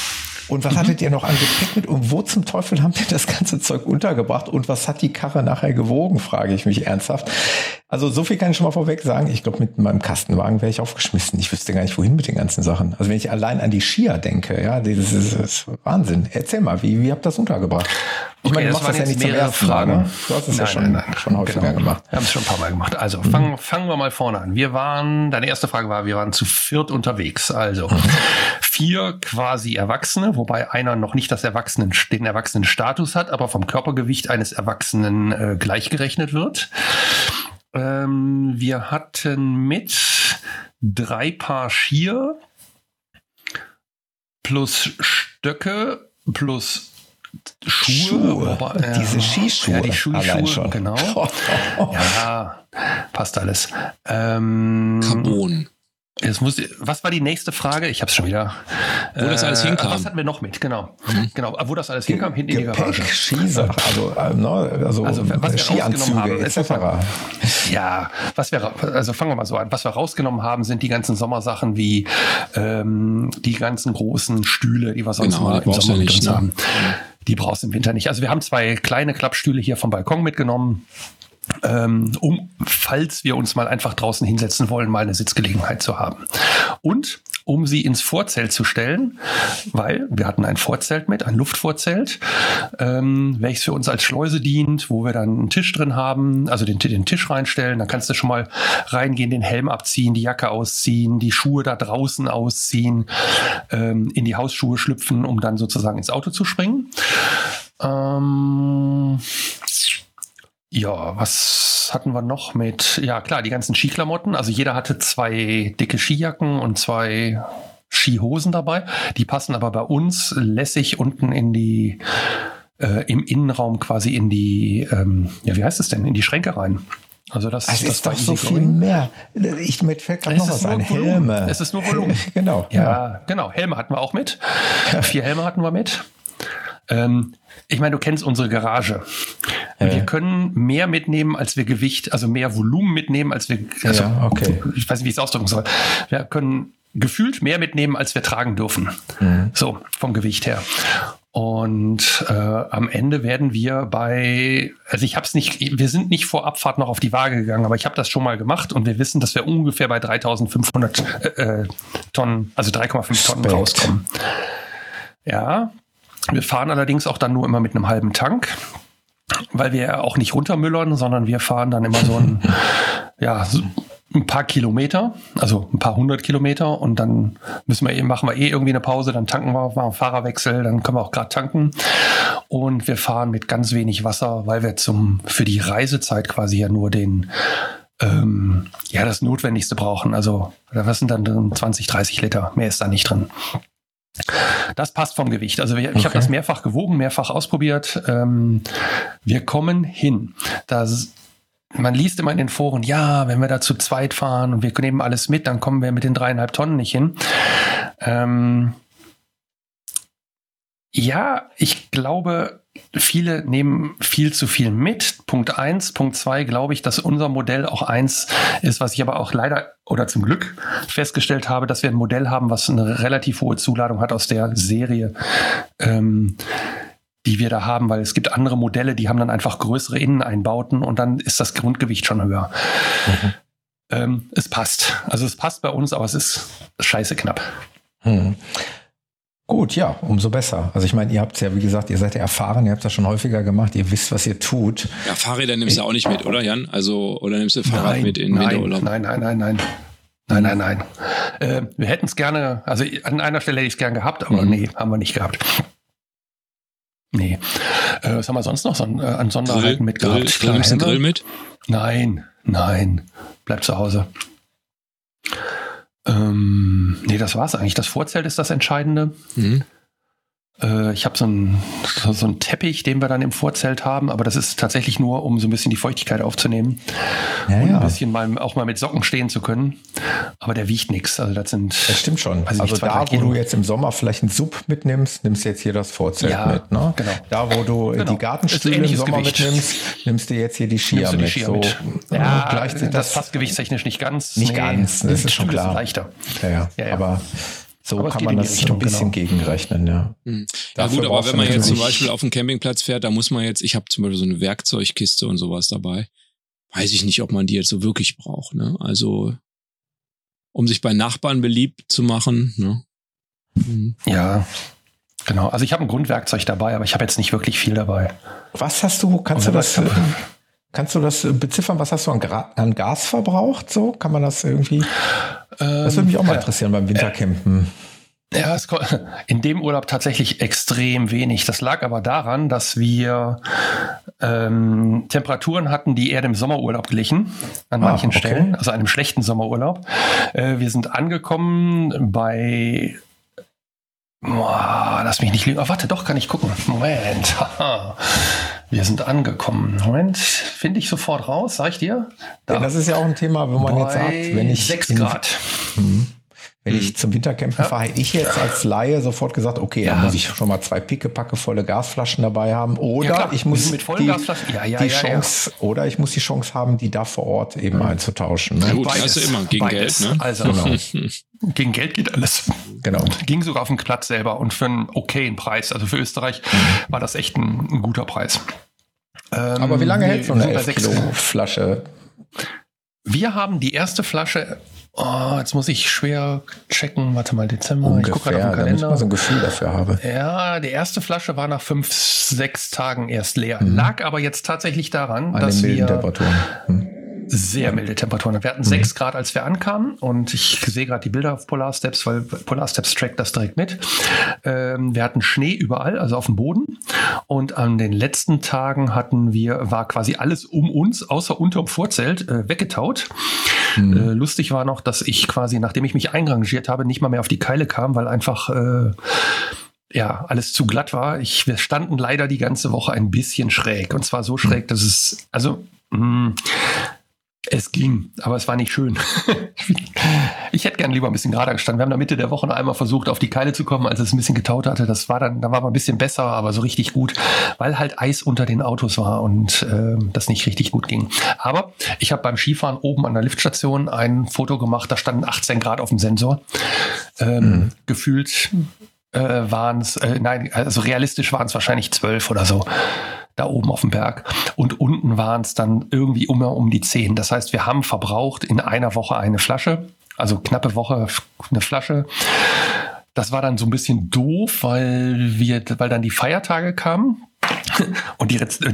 Und was hattet ihr noch an Gepäck mit? Und wo zum Teufel habt ihr das ganze Zeug untergebracht? Und was hat die Karre nachher gewogen, frage ich mich ernsthaft. Also so viel kann ich schon mal vorweg sagen. Ich glaube, mit meinem Kastenwagen wäre ich aufgeschmissen. Ich wüsste gar nicht, wohin mit den ganzen Sachen. Also wenn ich allein an die Skier denke, ja, das ist Wahnsinn. Erzähl mal, wie habt ihr das untergebracht? Ich meine, du machst das ja nicht zum ersten Mal, ne? Du hast es ja schon häufiger gemacht. Wir haben es schon ein paar Mal gemacht. Also fangen wir mal vorne an. Deine erste Frage war, wir waren zu viert unterwegs. Also 4 quasi Erwachsene, wobei einer noch nicht den Erwachsenenstatus hat, aber vom Körpergewicht eines Erwachsenen gleichgerechnet wird. Wir hatten mit 3 Paar Skier plus Stöcke plus Schuhe. Diese Skischuhe. Ja, die Skischuhe, genau. Ja, passt alles. Carbon. Was war die nächste Frage? Ich habe es schon wieder. Wo das alles hinkam. Was hatten wir noch mit? Genau. Wo das alles hinkam, hinten in die Garage. Skisachen, also Skianzüge etc. Ja, fangen wir mal so an. Was wir rausgenommen haben, sind die ganzen Sommersachen wie die ganzen großen Stühle, die wir sonst mal im Sommer mit uns haben. Die brauchst du im Winter nicht. Also wir haben 2 kleine Klappstühle hier vom Balkon mitgenommen. Falls wir uns mal einfach draußen hinsetzen wollen, mal eine Sitzgelegenheit zu haben. Und um sie ins Vorzelt zu stellen, weil wir hatten ein Vorzelt mit, ein Luftvorzelt, welches für uns als Schleuse dient, wo wir dann einen Tisch drin haben, also den Tisch reinstellen. Dann kannst du schon mal reingehen, den Helm abziehen, die Jacke ausziehen, die Schuhe da draußen ausziehen, in die Hausschuhe schlüpfen, um dann sozusagen ins Auto zu springen. Ja, was hatten wir noch mit? Ja, klar, die ganzen Skiklamotten. Also jeder hatte 2 dicke Skijacken und 2 Skihosen dabei. Die passen aber bei uns lässig unten in die, im Innenraum quasi in die, wie heißt es denn? In die Schränke rein. Also das ist doch so viel mehr. Mir fällt gerade noch was ein. Helme. Es ist nur Volumen. Genau. Ja, genau. Helme hatten wir auch mit. 4 Helme hatten wir mit. Ich meine, du kennst unsere Garage. Wir können mehr mitnehmen, als wir Gewicht, also mehr Volumen mitnehmen, als wir, also, ich weiß nicht, wie ich es ausdrücken soll. Wir können gefühlt mehr mitnehmen, als wir tragen dürfen. So, vom Gewicht her. Und am Ende werden wir wir sind nicht vor Abfahrt noch auf die Waage gegangen, aber ich habe das schon mal gemacht und wir wissen, dass wir ungefähr bei 3.500 Tonnen, also 3,5 Tonnen rauskommen. Ja. Wir fahren allerdings auch dann nur immer mit einem halben Tank, weil wir ja auch nicht runtermüllern, sondern wir fahren dann immer so ein paar Kilometer, also ein paar 100 Kilometer und dann machen wir irgendwie eine Pause, dann tanken wir, machen Fahrerwechsel, dann können wir auch gerade tanken und wir fahren mit ganz wenig Wasser, weil wir für die Reisezeit quasi ja nur das Notwendigste brauchen. Also was sind dann drin? 20, 30 Liter, mehr ist da nicht drin. Das passt vom Gewicht. Also ich habe das mehrfach gewogen, mehrfach ausprobiert. Wir kommen hin. Man liest immer in den Foren, ja, wenn wir da zu zweit fahren und wir nehmen alles mit, dann kommen wir mit den 3,5 Tonnen nicht hin. Ja, ich glaube, viele nehmen viel zu viel mit. Punkt 1. Punkt 2, glaube ich, dass unser Modell auch eins ist, was ich aber auch leider oder zum Glück festgestellt habe, dass wir ein Modell haben, was eine relativ hohe Zuladung hat aus der Serie, die wir da haben, weil es gibt andere Modelle, die haben dann einfach größere Inneneinbauten und dann ist das Grundgewicht schon höher. Es passt. Also es passt bei uns, aber es ist scheiße knapp. Gut, ja, umso besser. Also ich meine, ihr habt ja, wie gesagt, ihr seid ja erfahren, ihr habt das schon häufiger gemacht, ihr wisst, was ihr tut. Ja, Fahrräder nimmst du auch nicht mit, oder Jan? Also, oder nimmst du Fahrrad mit in Winterurlaub? Nein. Wir hätten es gerne, also an einer Stelle hätte ich es gern gehabt, aber nee, haben wir nicht gehabt. Nee. Was haben wir sonst noch an Sonderheiten mitgehabt? Nimmst du einen Grill mit? Nein. Bleib zu Hause. Nee, das war's eigentlich. Das Vorzelt ist das Entscheidende. Ich habe so einen Teppich, den wir dann im Vorzelt haben, aber das ist tatsächlich nur, um so ein bisschen die Feuchtigkeit aufzunehmen und ein bisschen auch mal mit Socken stehen zu können. Aber der wiegt nichts. Also das stimmt schon. Also da, wo du jetzt im Sommer vielleicht einen Sub mitnimmst, nimmst du jetzt hier das Vorzelt mit. Ne? Genau. Da, wo du die Gartenstühle im Sommer mitnimmst, nimmst du jetzt hier die Skier mit. Ja, das passt gewichtstechnisch nicht ganz. Nicht ganz, das ist schon Stühle klar. Sind leichter. Ja. Aber So kann man das Richtung, ein bisschen gegenrechnen, ja. Ja gut, aber wenn man jetzt zum Beispiel auf den Campingplatz fährt, da muss man jetzt, ich habe zum Beispiel so eine Werkzeugkiste und sowas dabei, weiß ich nicht, ob man die jetzt so wirklich braucht, ne? Also, um sich bei Nachbarn beliebt zu machen, ne? Ja, genau. Also ich habe ein Grundwerkzeug dabei, aber ich habe jetzt nicht wirklich viel dabei. Was hast du, kannst du das beziffern, was hast du an Gas verbraucht? So, kann man das irgendwie, das würde mich auch mal interessieren beim Wintercampen. Ja, in dem Urlaub tatsächlich extrem wenig. Das lag aber daran, dass wir Temperaturen hatten, die eher dem Sommerurlaub glichen, an manchen Stellen, also einem schlechten Sommerurlaub. Wir sind angekommen bei, lass mich nicht lügen, warte, doch, kann ich gucken. Moment, wir sind angekommen. Moment, finde ich sofort raus, sag ich dir. Ja, das ist ja auch ein Thema, wo man jetzt sagt, wenn ich 6 Grad. Wenn ich zum Wintercampen fahre, hätte ich jetzt als Laie sofort gesagt, okay, dann muss ich schon mal 2 pickepackevolle Gasflaschen dabei haben. Oder ich muss mit vollen Gasflaschen. Chance, oder ich muss die Chance haben, die da vor Ort eben einzutauschen. Ne? Ja, gut, das hast du immer gegen Beides. Geld, ne? Also gegen Geld geht alles. Genau. Ging sogar auf den Platz selber und für einen okayen Preis. Also für Österreich war das echt ein guter Preis. Aber wie lange hält so eine 11 Kilo Flasche? Wir haben die erste Flasche. Jetzt muss ich schwer checken. Warte mal, Dezember. Ungefähr, ich gucke gerade auf den Kalender. Damit ich mal so ein Gefühl dafür habe. Ja, die erste Flasche war nach 5-6 Tagen erst leer. Lag aber jetzt tatsächlich daran, an dass den milden wir Temperaturen. Sehr milde Temperaturen. Wir hatten 6 Grad, als wir ankamen, und ich sehe gerade die Bilder auf Polar Steps, weil Polar Steps trackt das direkt mit. Wir hatten Schnee überall, also auf dem Boden, und an den letzten Tagen war quasi alles um uns, außer unterm Vorzelt, weggetaut. Lustig war noch, dass ich quasi, nachdem ich mich einrangiert habe, nicht mal mehr auf die Keile kam, weil einfach alles zu glatt war. Wir standen leider die ganze Woche ein bisschen schräg, und zwar so schräg, dass es ging, aber es war nicht schön. Ich hätte gern lieber ein bisschen gerader gestanden. Wir haben in der Mitte der Woche noch einmal versucht, auf die Keile zu kommen, als es ein bisschen getaut hatte. Da war man ein bisschen besser, aber so richtig gut, weil halt Eis unter den Autos war und das nicht richtig gut ging. Aber ich habe beim Skifahren oben an der Liftstation ein Foto gemacht, da standen 18 Grad auf dem Sensor. Gefühlt waren es, also realistisch waren es wahrscheinlich 12 oder so. Da oben auf dem Berg. Und unten waren es dann irgendwie um die 10. Das heißt, wir haben verbraucht in einer Woche eine Flasche, also knappe Woche eine Flasche. Das war dann so ein bisschen doof, weil dann die Feiertage kamen und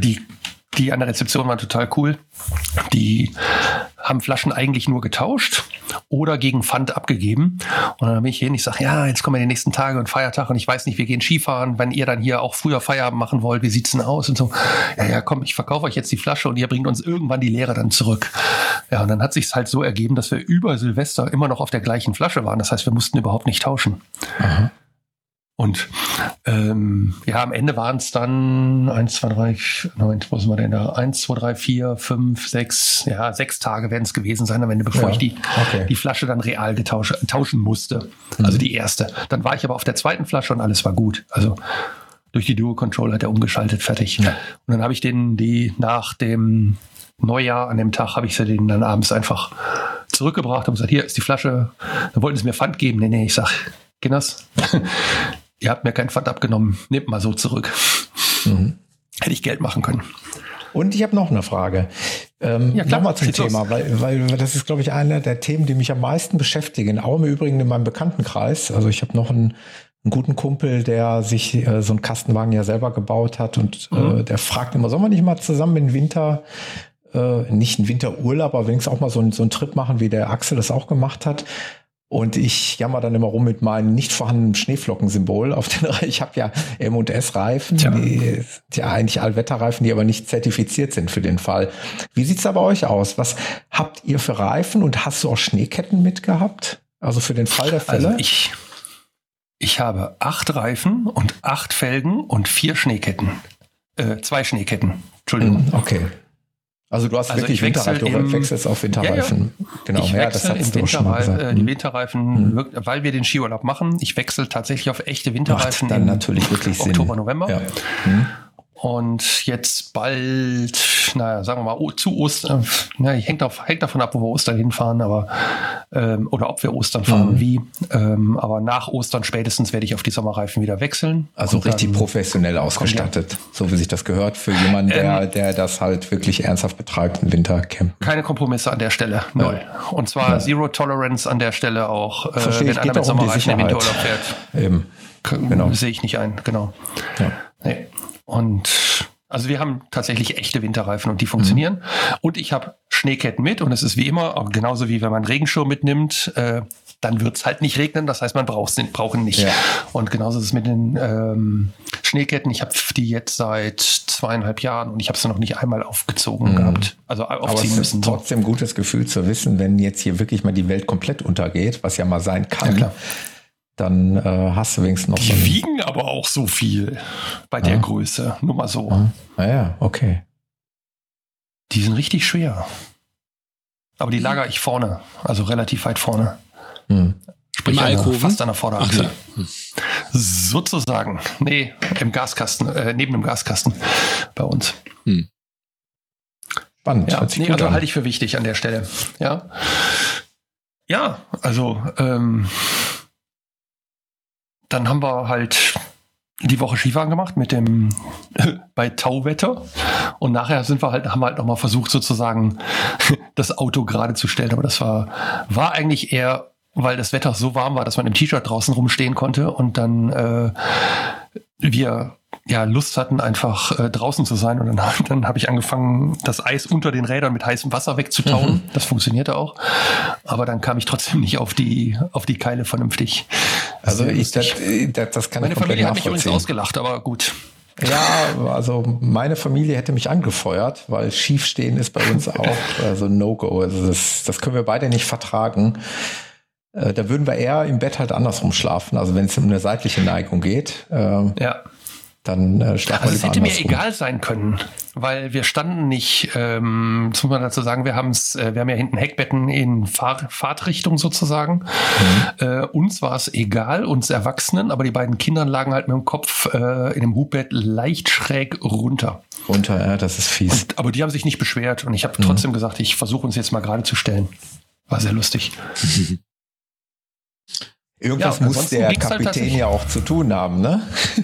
die an der Rezeption waren total cool. Die haben Flaschen eigentlich nur getauscht oder gegen Pfand abgegeben. Und dann bin ich hin, ich sage, ja, jetzt kommen die nächsten Tage und Feiertag und ich weiß nicht, wir gehen Skifahren, wenn ihr dann hier auch früher Feierabend machen wollt, wie sieht's denn aus? Und so, ja, komm, ich verkaufe euch jetzt die Flasche und ihr bringt uns irgendwann die leere dann zurück. Ja, und dann hat sich's halt so ergeben, dass wir über Silvester immer noch auf der gleichen Flasche waren. Das heißt, wir mussten überhaupt nicht tauschen. Aha. Und am Ende waren es dann 1, 2, 3, 9, wo sind wir denn da? 1, 2, 3, 4, 5, 6, 6 Tage werden es gewesen sein am Ende, bevor ich die Flasche dann real tauschen musste. Also die erste. Dann war ich aber auf der zweiten Flasche und alles war gut. Also durch die Duo-Control hat er umgeschaltet, fertig. Ja. Und dann habe ich die nach dem Neujahr an dem Tag, habe ich sie denen dann abends einfach zurückgebracht und gesagt, hier ist die Flasche. Dann wollten sie mir Pfand geben. Nee, ich sag, Kinders, ihr habt mir kein Pfand abgenommen, nehmt mal so zurück. Hätte ich Geld machen können. Und ich habe noch eine Frage. Nochmal zum Thema, weil das ist, glaube ich, einer der Themen, die mich am meisten beschäftigen. Auch im Übrigen in meinem Bekanntenkreis. Also ich habe noch einen guten Kumpel, der sich so einen Kastenwagen ja selber gebaut hat und der fragt immer, sollen wir nicht mal zusammen im Winter, nicht einen Winterurlaub, aber wenigstens auch mal so einen Trip machen, wie der Axel das auch gemacht hat. Und ich jammer dann immer rum mit meinem nicht vorhandenen Schneeflockensymbol auf den Reifen. Ich habe ja M&S-Reifen, die eigentlich Allwetterreifen, die aber nicht zertifiziert sind für den Fall. Wie sieht's da bei euch aus? Was habt ihr für Reifen und hast du auch Schneeketten mitgehabt? Also für den Fall der Fälle? Also ich habe 8 Reifen und 8 Felgen und 4 Schneeketten. 2 Schneeketten, Entschuldigung. Okay. Also du hast wirklich Winterreifen, du wechselst auf Winterreifen. Ja. Genau, ich wechsle im Winterreifen, die Winterreifen, weil wir den Skiurlaub machen. Ich wechsle tatsächlich auf echte Winterreifen. Macht dann natürlich wirklich Oktober, Sinn. November. Ja. und jetzt bald, sagen wir mal, zu Ostern, hängt davon ab, wo wir Ostern hinfahren, aber oder ob wir Ostern fahren und wie. Aber nach Ostern spätestens werde ich auf die Sommerreifen wieder wechseln. Also richtig professionell ausgestattet, so wie sich das gehört für jemanden, der das halt wirklich ernsthaft betreibt, im Wintercamp. Keine Kompromisse an der Stelle, null. Und zwar Zero Tolerance an der Stelle auch, wenn einer mit Sommerreifen im Winterurlaub fährt. Eben. Genau. Sehe ich nicht ein, genau. Ja. Nee. Und also wir haben tatsächlich echte Winterreifen und die funktionieren. Und ich habe Schneeketten mit und es ist wie immer, auch genauso wie wenn man einen Regenschirm mitnimmt, dann wird es halt nicht regnen. Das heißt, man braucht ihn nicht. Ja. Und genauso ist es mit den Schneeketten. Ich habe die jetzt seit 2,5 Jahren und ich habe sie noch nicht einmal aufgezogen gehabt. Also aufziehen müssen. Aber es ist trotzdem ein gutes Gefühl zu wissen, wenn jetzt hier wirklich mal die Welt komplett untergeht, was ja mal sein kann. Ja, dann hast du wenigstens noch die wiegen aber auch so viel bei der Größe. Nur mal so. Ja, okay. Die sind richtig schwer. Aber die lagere ich vorne, also relativ weit vorne. Sprich, fast an der Vorderachse. Okay. Sozusagen. Nee, im Gaskasten, neben dem Gaskasten bei uns. Spannend. Ja, also halte ich für wichtig an der Stelle. Ja, also dann haben wir halt die Woche Skifahren gemacht bei Tauwetter und nachher haben wir halt nochmal versucht sozusagen das Auto gerade zu stellen, aber das war eigentlich eher, weil das Wetter so warm war, dass man im T-Shirt draußen rumstehen konnte und dann wir Lust hatten, einfach draußen zu sein. Und dann habe ich angefangen, das Eis unter den Rädern mit heißem Wasser wegzutauen. Das funktionierte auch. Aber dann kam ich trotzdem nicht auf die Keile vernünftig. Also das kann meine ich Familie hat mich übrigens ausgelacht, aber gut. Ja, also meine Familie hätte mich angefeuert, weil Schiefstehen ist bei uns auch so ein No-Go. Also das können wir beide nicht vertragen. Da würden wir eher im Bett halt andersrum schlafen. Also wenn es um eine seitliche Neigung geht. Dann schlafen wir es hätte mir egal sein können, weil wir standen nicht, das muss man dazu sagen, wir haben ja hinten Heckbetten in Fahrtrichtung sozusagen. Uns war es egal, uns Erwachsenen, aber die beiden Kinder lagen halt mit dem Kopf in dem Hubbett leicht schräg runter. Ja, das ist fies. Aber die haben sich nicht beschwert und ich habe trotzdem gesagt, ich versuche uns jetzt mal gerade zu stellen. War sehr lustig. Irgendwas muss der Kapitän ja auch zu tun haben, ne?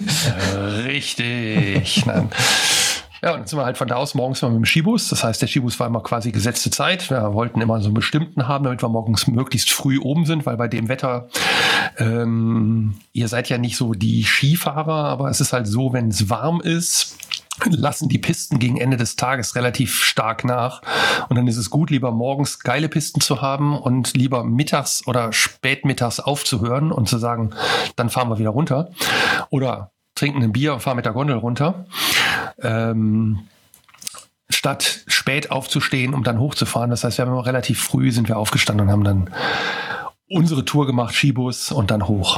Richtig. Nein. Ja, und dann sind wir halt von da aus morgens mal mit dem Skibus. Das heißt, der Skibus war immer quasi gesetzte Zeit. Wir wollten immer so einen bestimmten haben, damit wir morgens möglichst früh oben sind, weil bei dem Wetter, ihr seid ja nicht so die Skifahrer, aber es ist halt so, wenn es warm ist, lassen die Pisten gegen Ende des Tages relativ stark nach. Und dann ist es gut, lieber morgens geile Pisten zu haben und lieber mittags oder spätmittags aufzuhören und zu sagen, dann fahren wir wieder runter. Oder trinken ein Bier und fahren mit der Gondel runter. Statt spät aufzustehen, um dann hochzufahren. Das heißt, wir haben immer relativ früh sind wir aufgestanden und haben dann unsere Tour gemacht, Skibus und dann hoch.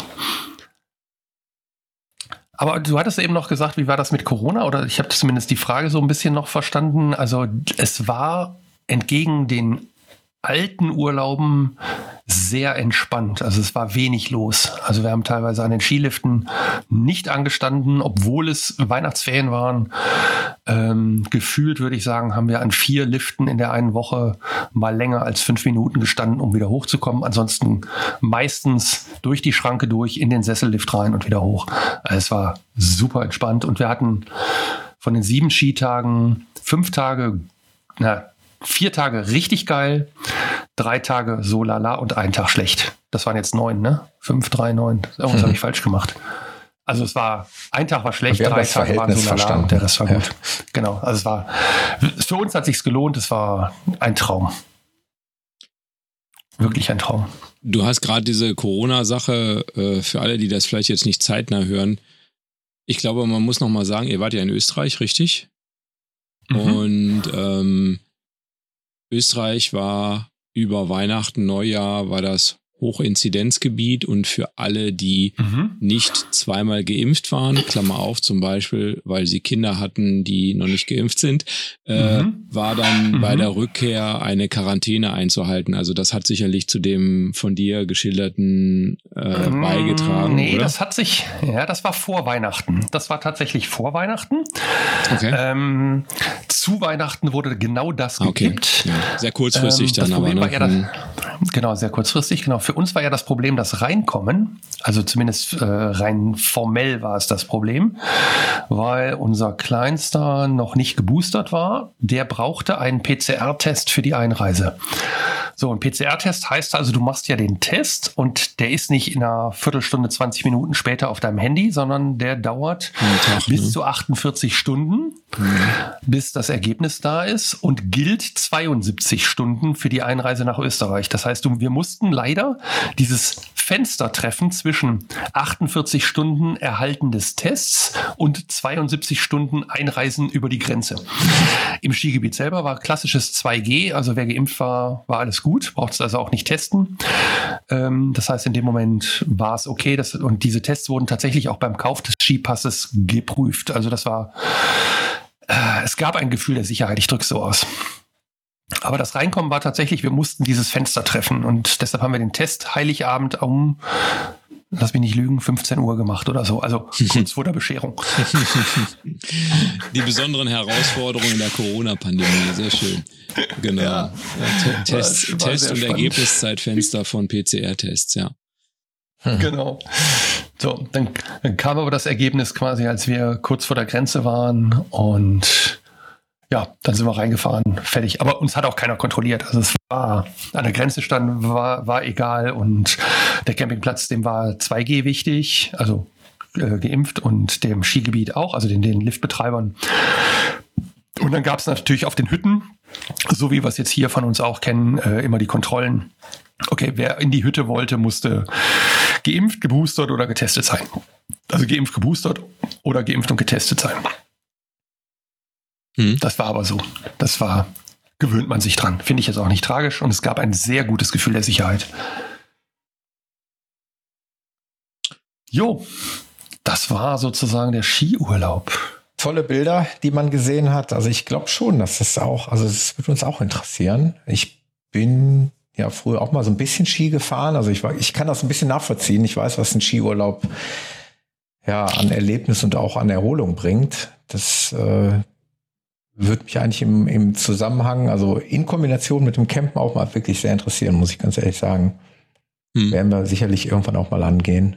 Aber du hattest eben noch gesagt, wie war das mit Corona? Oder ich habe zumindest die Frage so ein bisschen noch verstanden. Also es war entgegen den alten Urlauben sehr entspannt. Also es war wenig los. Also wir haben teilweise an den Skiliften nicht angestanden, obwohl es Weihnachtsferien waren. Gefühlt würde ich sagen, haben wir an 4 Liften in der einen Woche mal länger als 5 Minuten gestanden, um wieder hochzukommen. Ansonsten meistens durch die Schranke durch, in den Sessellift rein und wieder hoch. Also es war super entspannt und wir hatten von den 7 Skitagen 5 Tage, 4 Tage richtig geil, 3 Tage so lala und 1 Tag schlecht. Das waren jetzt 9, ne? 5, 3, 9. Irgendwas habe ich falsch gemacht. Also es war, 1 Tag war schlecht, 3 Tage waren so lala und der Rest war gut. Genau, also es war, für uns hat sich's gelohnt, es war ein Traum. Wirklich ein Traum. Du hast gerade diese Corona-Sache, für alle, die das vielleicht jetzt nicht zeitnah hören, ich glaube, man muss noch mal sagen, ihr wart ja in Österreich, richtig? Und Österreich war über Weihnachten, Neujahr, war das Hochinzidenzgebiet und für alle, die nicht zweimal geimpft waren, Klammer auf zum Beispiel, weil sie Kinder hatten, die noch nicht geimpft sind, war dann bei der Rückkehr eine Quarantäne einzuhalten. Also das hat sicherlich zu dem von dir geschilderten beigetragen, nee, oder? das war vor Weihnachten. Das war tatsächlich vor Weihnachten. Okay. Zu Weihnachten wurde genau das gekippt. Ja, sehr kurzfristig dann aber. Problem Ne? war ja genau, sehr kurzfristig. Genau. Für uns war ja das Problem das Reinkommen. Also zumindest rein formell war es das Problem, weil unser Kleinster noch nicht geboostert war. Der brauchte einen PCR-Test für die Einreise. So, ein PCR-Test heißt also, du machst ja den Test und der ist nicht in einer Viertelstunde, 20 Minuten später auf deinem Handy, sondern der dauert bis zu 48 Stunden, bis das Ergebnis da ist und gilt 72 Stunden für die Einreise nach Österreich. Das heißt, wir mussten leider dieses Fenster treffen zwischen 48 Stunden Erhalten des Tests und 72 Stunden Einreisen über die Grenze. Im Skigebiet selber war klassisches 2G, also wer geimpft war, war alles gut, braucht es also auch nicht testen. Das heißt, in dem Moment war es okay, und diese Tests wurden tatsächlich auch beim Kauf des Skipasses geprüft. Also das war, es gab ein Gefühl der Sicherheit, ich drücke es so aus. Aber das Reinkommen war tatsächlich, wir mussten dieses Fenster treffen und deshalb haben wir den Test Heiligabend um, lass mich nicht lügen, 15 Uhr gemacht oder so, also kurz vor der Bescherung. Die besonderen Herausforderungen der Corona-Pandemie, sehr schön. Genau. Ja. Test und Ergebniszeitfenster von PCR-Tests, ja. Genau. So, dann kam aber das Ergebnis quasi, als wir kurz vor der Grenze waren und ja, dann sind wir reingefahren, fertig. Aber uns hat auch keiner kontrolliert. Also es war an der Grenze stand, war egal und der Campingplatz, dem war 2G wichtig, also geimpft und dem Skigebiet auch, also den Liftbetreibern. Und dann gab es natürlich auf den Hütten, so wie wir es jetzt hier von uns auch kennen, immer die Kontrollen. Okay, wer in die Hütte wollte, musste geimpft, geboostert oder getestet sein. Also geimpft, geboostert oder geimpft und getestet sein. Das war aber so. Gewöhnt man sich dran. Finde ich jetzt auch nicht tragisch und es gab ein sehr gutes Gefühl der Sicherheit. Jo, das war sozusagen der Skiurlaub. Tolle Bilder, die man gesehen hat. Also ich glaube schon, dass das auch, also es wird uns auch interessieren. Ich bin ja früher auch mal so ein bisschen Ski gefahren. Also ich kann das ein bisschen nachvollziehen. Ich weiß, was ein Skiurlaub ja an Erlebnis und auch an Erholung bringt. Das würde mich eigentlich im Zusammenhang, also in Kombination mit dem Campen auch mal wirklich sehr interessieren, muss ich ganz ehrlich sagen. Werden wir sicherlich irgendwann auch mal angehen.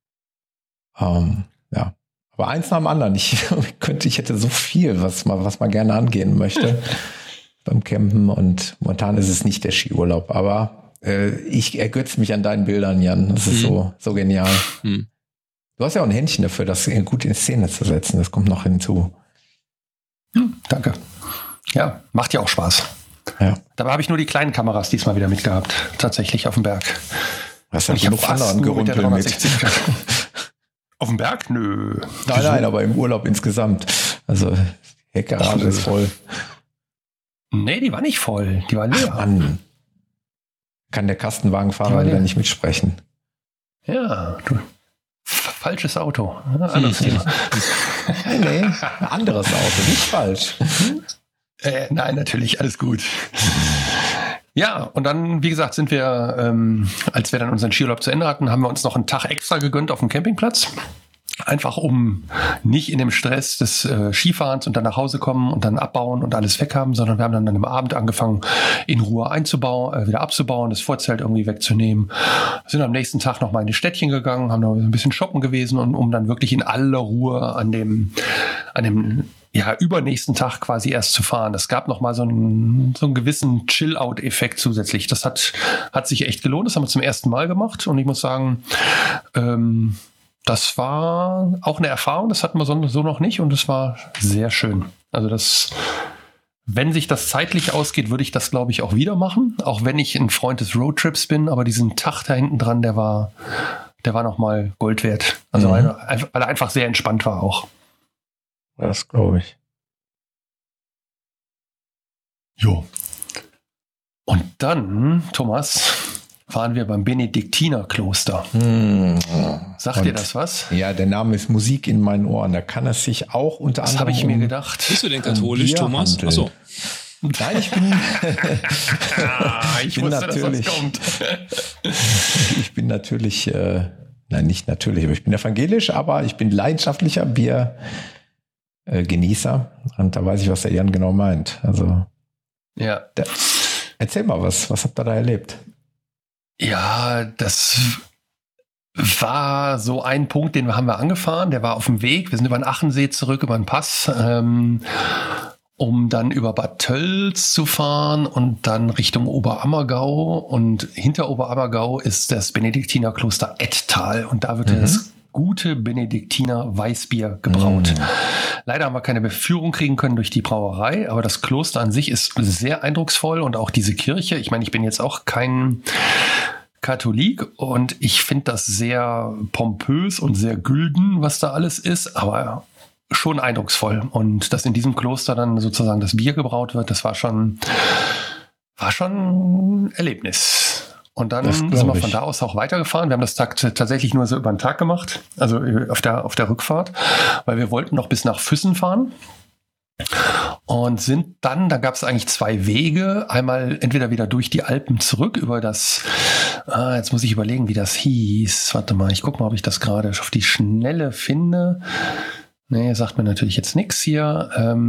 Ja. Aber eins nach dem anderen. Ich hätte so viel, was man gerne angehen möchte beim Campen und momentan ist es nicht der Skiurlaub, aber ich ergötze mich an deinen Bildern, Jan. Das ist so genial. Du hast ja auch ein Händchen dafür, das gut in Szene zu setzen. Das kommt noch hinzu. Danke. Ja, macht ja auch Spaß. Ja. Dabei habe ich nur die kleinen Kameras diesmal wieder mitgehabt. Tatsächlich auf dem Berg. Was hast du noch anderen Gerümpel mit? Auf dem Berg? Nö. Nein, aber im Urlaub insgesamt. Also, Heckgarage ist voll. Nee, die war nicht voll. Die war leer. Ach, Mann. Kann der Kastenwagenfahrer wieder nicht mitsprechen. Ja, du. Falsches Auto. Anderes Thema. Nee, anderes Auto, nicht falsch. Nein, natürlich, alles gut. Ja, und dann, wie gesagt, sind wir, als wir dann unseren Skiurlaub zu Ende hatten, haben wir uns noch einen Tag extra gegönnt auf dem Campingplatz. Einfach um nicht in dem Stress des Skifahrens und dann nach Hause kommen und dann abbauen und alles weghaben, sondern wir haben dann an dem Abend angefangen, in Ruhe einzubauen, wieder abzubauen, das Vorzelt irgendwie wegzunehmen. Sind am nächsten Tag noch mal in die Städtchen gegangen, haben noch ein bisschen shoppen gewesen und um dann wirklich in aller Ruhe an dem übernächsten Tag quasi erst zu fahren. Das gab noch mal so einen gewissen Chill-Out-Effekt zusätzlich. Das hat sich echt gelohnt. Das haben wir zum ersten Mal gemacht und ich muss sagen, das war auch eine Erfahrung, das hatten wir so noch nicht und es war sehr schön. Also wenn sich das zeitlich ausgeht, würde ich das, glaube ich, auch wieder machen, auch wenn ich ein Freund des Roadtrips bin, aber diesen Tag da hinten dran, der war nochmal Gold wert. Also weil er einfach sehr entspannt war auch. Das glaube ich. Jo. Und dann, Thomas, waren wir beim Benediktinerkloster. Sagt dir das was? Ja, der Name ist Musik in meinen Ohren. Da kann es sich auch unter anderem. Das habe ich mir gedacht. Bist du denn katholisch, Thomas? Achso. Nein, ich bin. Ich wusste, dass das kommt. Ich bin natürlich, nein, nicht natürlich, aber ich bin evangelisch, aber ich bin leidenschaftlicher Biergenießer. Und da weiß ich, was der Jan genau meint. Also, ja. Erzähl mal was habt ihr da erlebt? Ja, das war so ein Punkt, den haben wir angefahren. Der war auf dem Weg. Wir sind über den Achensee zurück, über den Pass, um dann über Bad Tölz zu fahren und dann Richtung Oberammergau. Und hinter Oberammergau ist das Benediktinerkloster Ettal. Und da wird das gute Benediktiner Weißbier gebraut. Leider haben wir keine Beführung kriegen können durch die Brauerei, aber das Kloster an sich ist sehr eindrucksvoll und auch diese Kirche. Ich meine, ich bin jetzt auch kein Katholik und ich finde das sehr pompös und sehr gülden, was da alles ist, aber schon eindrucksvoll. Und dass in diesem Kloster dann sozusagen das Bier gebraut wird, das war schon ein Erlebnis. Und dann sind wir von da aus auch weitergefahren. Wir haben das tatsächlich nur so über den Tag gemacht, also auf der Rückfahrt, weil wir wollten noch bis nach Füssen fahren. Und sind dann, da gab es eigentlich zwei Wege, einmal entweder wieder durch die Alpen zurück über das, jetzt muss ich überlegen, wie das hieß. Warte mal, ich gucke mal, ob ich das gerade auf die Schnelle finde. Nee, sagt mir natürlich jetzt nichts hier.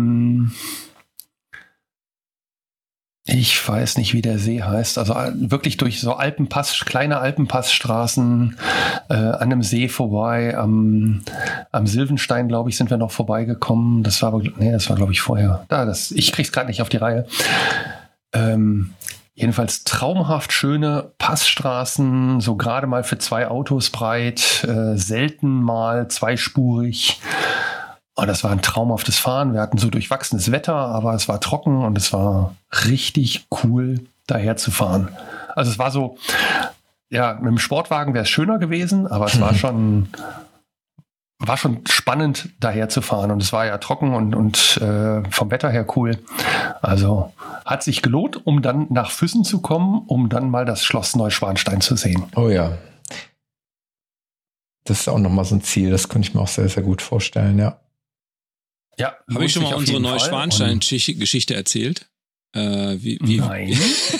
Ich weiß nicht, wie der See heißt. Also wirklich durch so kleine Alpenpassstraßen an einem See vorbei. Am Silvenstein, glaube ich, sind wir noch vorbeigekommen. Das war glaube ich, vorher. Ich krieg's gerade nicht auf die Reihe. Jedenfalls traumhaft schöne Passstraßen, so gerade mal für 2 Autos breit, selten mal zweispurig. Und das war ein traumhaftes Fahren. Wir hatten so durchwachsenes Wetter, aber es war trocken und es war richtig cool, daher zu fahren. Also es war so, ja, mit dem Sportwagen wäre es schöner gewesen, aber es war schon spannend, daher zu fahren. Und es war ja trocken und vom Wetter her cool. Also hat sich gelohnt, um dann nach Füssen zu kommen, um dann mal das Schloss Neuschwanstein zu sehen. Oh ja. Das ist auch nochmal so ein Ziel. Das könnte ich mir auch sehr, sehr gut vorstellen, ja. Ja, habe ich schon mal unsere Neuschwanstein-Geschichte erzählt? Nein.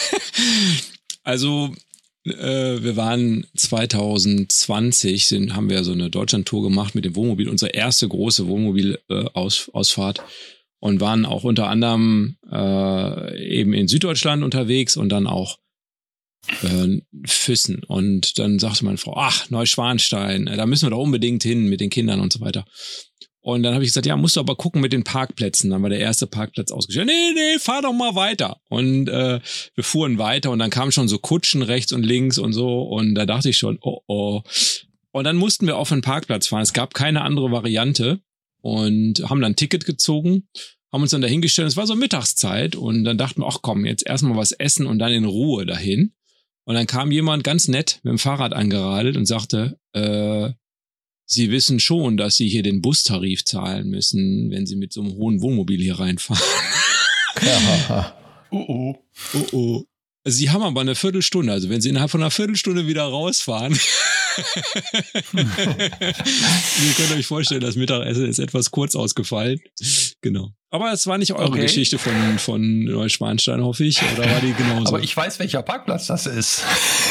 Also, wir waren 2020, haben wir so eine Deutschland-Tour gemacht mit dem Wohnmobil, unsere erste große Wohnmobil-Ausfahrt und waren auch unter anderem eben in Süddeutschland unterwegs und dann auch Füssen. Und dann sagte meine Frau, Neuschwanstein, da müssen wir doch unbedingt hin mit den Kindern und so weiter. Und dann habe ich gesagt, ja, musst du aber gucken mit den Parkplätzen. Dann war der erste Parkplatz ausgestellt. Nee, fahr doch mal weiter. Und wir fuhren weiter und dann kamen schon so Kutschen rechts und links und so. Und da dachte ich schon, oh. Und dann mussten wir auf einen Parkplatz fahren. Es gab keine andere Variante und haben dann ein Ticket gezogen, haben uns dann dahingestellt. Es war so Mittagszeit und dann dachten wir, ach komm, jetzt erstmal was essen und dann in Ruhe dahin. Und dann kam jemand ganz nett mit dem Fahrrad angeradelt und sagte, Sie wissen schon, dass Sie hier den Bustarif zahlen müssen, wenn Sie mit so einem hohen Wohnmobil hier reinfahren. Ja. Oh. Also Sie haben aber eine Viertelstunde, also wenn Sie innerhalb von einer Viertelstunde wieder rausfahren. Ihr könnt euch vorstellen, das Mittagessen ist etwas kurz ausgefallen. Genau. Aber es war nicht eure Geschichte von Neuschwanstein, hoffe ich, oder war die genauso? Aber ich weiß, welcher Parkplatz das ist.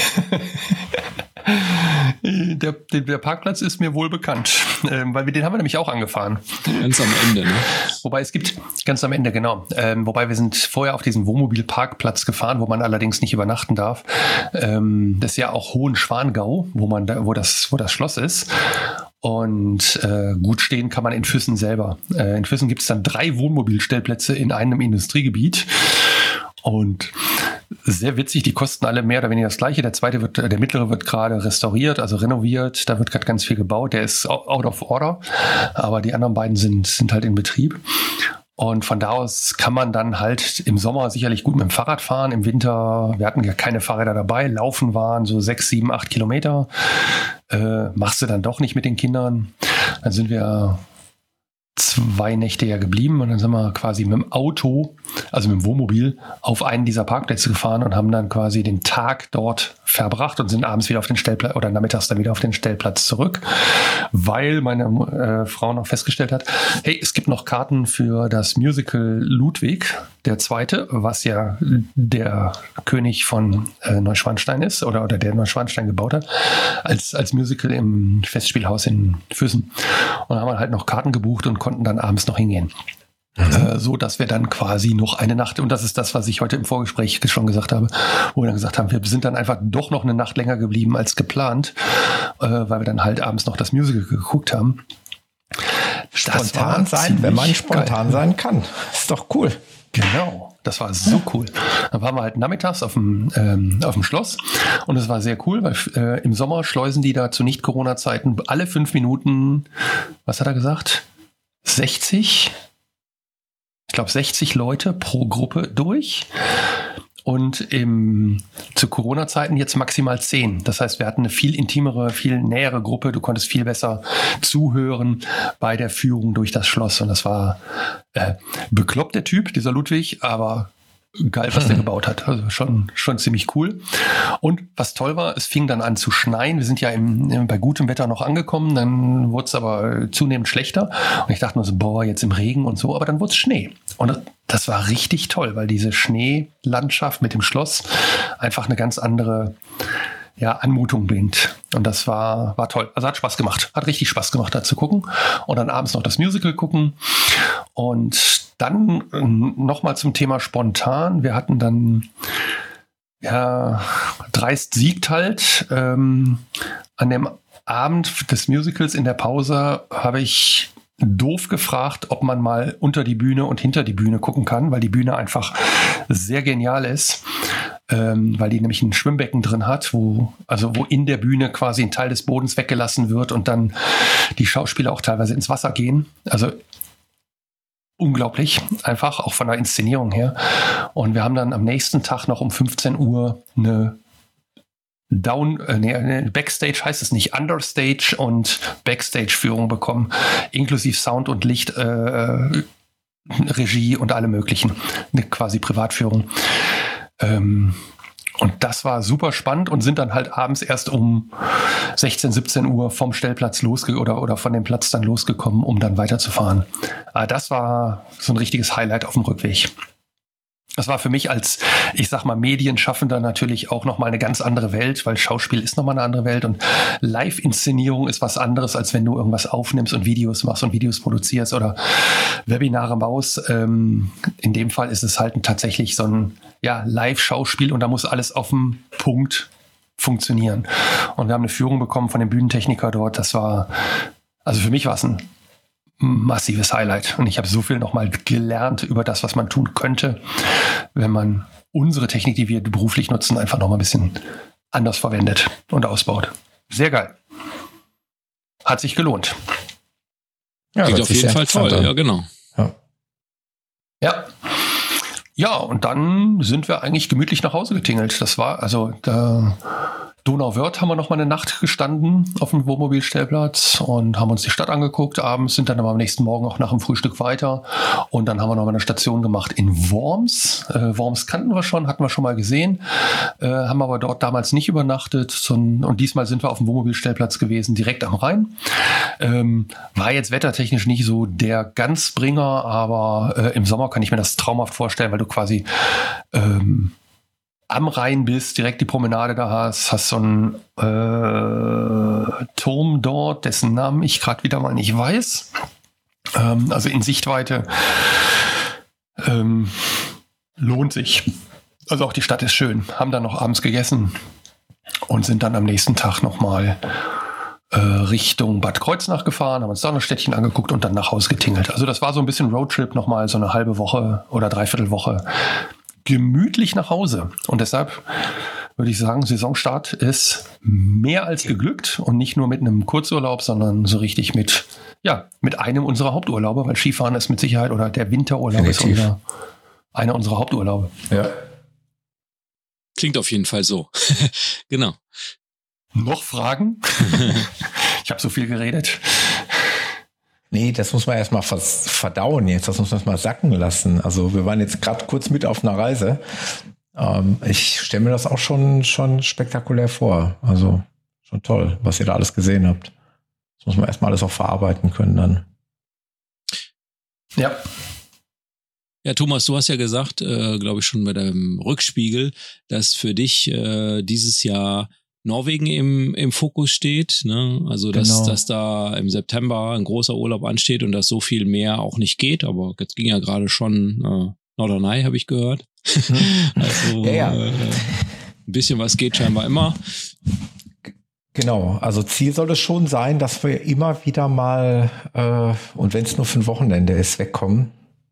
Der Parkplatz ist mir wohl bekannt, weil den haben wir nämlich auch angefahren. Ganz am Ende, ne? Wobei es gibt, ganz am Ende, genau. Wobei wir sind vorher auf diesen Wohnmobilparkplatz gefahren, wo man allerdings nicht übernachten darf. Das ist ja auch Hohenschwangau, wo das Schloss ist. Und gut stehen kann man in Füssen selber. In Füssen gibt es dann 3 Wohnmobilstellplätze in einem Industriegebiet. Und sehr witzig, die kosten alle mehr oder weniger das Gleiche. Der mittlere wird gerade restauriert, also renoviert. Da wird gerade ganz viel gebaut. Der ist out of order. Aber die anderen beiden sind halt in Betrieb. Und von da aus kann man dann halt im Sommer sicherlich gut mit dem Fahrrad fahren. Im Winter, wir hatten ja keine Fahrräder dabei. Laufen waren so 6, 7, 8 Kilometer. Machst du dann doch nicht mit den Kindern. Dann sind wir 2 Nächte ja geblieben und dann sind wir quasi mit dem Auto, also mit dem Wohnmobil, auf einen dieser Parkplätze gefahren und haben dann quasi den Tag dort verbracht und sind abends wieder auf den Stellplatz oder nachmittags dann wieder auf den Stellplatz zurück, weil meine Frau noch festgestellt hat, hey, es gibt noch Karten für das Musical Ludwig der Zweite, was ja der König von Neuschwanstein ist oder der Neuschwanstein gebaut hat, als Musical im Festspielhaus in Füssen. Und haben halt noch Karten gebucht und konnten dann abends noch hingehen. So dass wir dann quasi noch eine Nacht, und das ist das, was ich heute im Vorgespräch schon gesagt habe, wo wir dann gesagt haben, wir sind dann einfach doch noch eine Nacht länger geblieben als geplant, weil wir dann halt abends noch das Musical geguckt haben. Spontan sein, wenn man spontan sein kann. Ist doch cool. Genau, das war so cool. Dann waren wir halt nachmittags auf dem Schloss und es war sehr cool, weil im Sommer schleusen die da zu Nicht-Corona-Zeiten alle 5 Minuten, was hat er gesagt? 60 Leute pro Gruppe durch. Und zu Corona-Zeiten jetzt maximal 10. Das heißt, wir hatten eine viel intimere, viel nähere Gruppe. Du konntest viel besser zuhören bei der Führung durch das Schloss. Und das war bekloppt, der Typ, dieser Ludwig, aber geil, was der gebaut hat. Also schon ziemlich cool. Und was toll war, es fing dann an zu schneien. Wir sind ja bei gutem Wetter noch angekommen. Dann wurde es aber zunehmend schlechter. Und ich dachte nur so, boah, jetzt im Regen und so. Aber dann wurde es Schnee. Und das war richtig toll, weil diese Schneelandschaft mit dem Schloss einfach eine ganz andere Anmutung bringt. Und das war toll. Also hat Spaß gemacht. Hat richtig Spaß gemacht, da zu gucken. Und dann abends noch das Musical gucken. Und dann nochmal zum Thema spontan. Wir hatten dann Dreist siegt halt. An dem Abend des Musicals in der Pause habe ich doof gefragt, ob man mal unter die Bühne und hinter die Bühne gucken kann, weil die Bühne einfach sehr genial ist, weil die nämlich ein Schwimmbecken drin hat, wo in der Bühne quasi ein Teil des Bodens weggelassen wird und dann die Schauspieler auch teilweise ins Wasser gehen. Also unglaublich, einfach auch von der Inszenierung her. Und wir haben dann am nächsten Tag noch um 15 Uhr eine Backstage heißt es nicht, Understage und Backstage-Führung bekommen, inklusive Sound und Licht, Regie und alle möglichen, eine quasi Privatführung. Und das war super spannend und sind dann halt abends erst um 16, 17 Uhr vom Stellplatz oder von dem Platz dann losgekommen, um dann weiterzufahren. Das war so ein richtiges Highlight auf dem Rückweg. Das war für mich als, ich sag mal, Medienschaffender natürlich auch nochmal eine ganz andere Welt, weil Schauspiel ist nochmal eine andere Welt und Live-Inszenierung ist was anderes, als wenn du irgendwas aufnimmst und Videos machst und Videos produzierst oder Webinare baust. In dem Fall ist es halt tatsächlich so ein Live-Schauspiel und da muss alles auf dem Punkt funktionieren. Und wir haben eine Führung bekommen von dem Bühnentechniker dort. Das war, also für mich war es ein massives Highlight. Und ich habe so viel nochmal gelernt über das, was man tun könnte, wenn man unsere Technik, die wir beruflich nutzen, einfach nochmal ein bisschen anders verwendet und ausbaut. Sehr geil. Hat sich gelohnt. Ja, klingt auf jeden Fall toll. Ja, genau. Ja, und dann sind wir eigentlich gemütlich nach Hause getingelt. Das war, Donauwörth haben wir noch mal eine Nacht gestanden auf dem Wohnmobilstellplatz und haben uns die Stadt angeguckt abends, sind dann aber am nächsten Morgen auch nach dem Frühstück weiter und dann haben wir noch mal eine Station gemacht in Worms. Worms kannten wir schon, hatten wir schon mal gesehen, haben aber dort damals nicht übernachtet und diesmal sind wir auf dem Wohnmobilstellplatz gewesen, direkt am Rhein. War jetzt wettertechnisch nicht so der Ganzbringer, aber im Sommer kann ich mir das traumhaft vorstellen, weil du quasi am Rhein bist, direkt die Promenade da hast so einen Turm dort, dessen Namen ich gerade wieder mal nicht weiß. Also in Sichtweite lohnt sich. Also auch die Stadt ist schön. Haben dann noch abends gegessen und sind dann am nächsten Tag nochmal Richtung Bad Kreuznach gefahren, haben uns da noch Städtchen angeguckt und dann nach Hause getingelt. Also das war so ein bisschen Roadtrip, nochmal so eine halbe Woche oder Dreiviertelwoche gemütlich nach Hause. Und deshalb würde ich sagen, Saisonstart ist mehr als geglückt und nicht nur mit einem Kurzurlaub, sondern so richtig mit einem unserer Haupturlaube, weil Skifahren ist mit Sicherheit oder der Winterurlaub Definitiv. ist einer unserer Haupturlaube. Ja. Klingt auf jeden Fall so. Genau. Noch Fragen? Ich habe so viel geredet. Nee, das muss man erstmal verdauen jetzt. Das muss man erstmal sacken lassen. Also wir waren jetzt gerade kurz mit auf einer Reise. Ich stelle mir das auch schon spektakulär vor. Also schon toll, was ihr da alles gesehen habt. Das muss man erstmal alles auch verarbeiten können dann. Ja. Ja, Thomas, du hast ja gesagt, glaube ich schon bei deinem Rückspiegel, dass für dich dieses Jahr Norwegen im Fokus steht, ne? Also dass da im September ein großer Urlaub ansteht und dass so viel mehr auch nicht geht, aber jetzt ging ja gerade schon Norderney, habe ich gehört. Also ein bisschen was geht scheinbar immer. Genau, also Ziel soll es schon sein, dass wir immer wieder mal, und wenn es nur für ein Wochenende ist, wegkommen.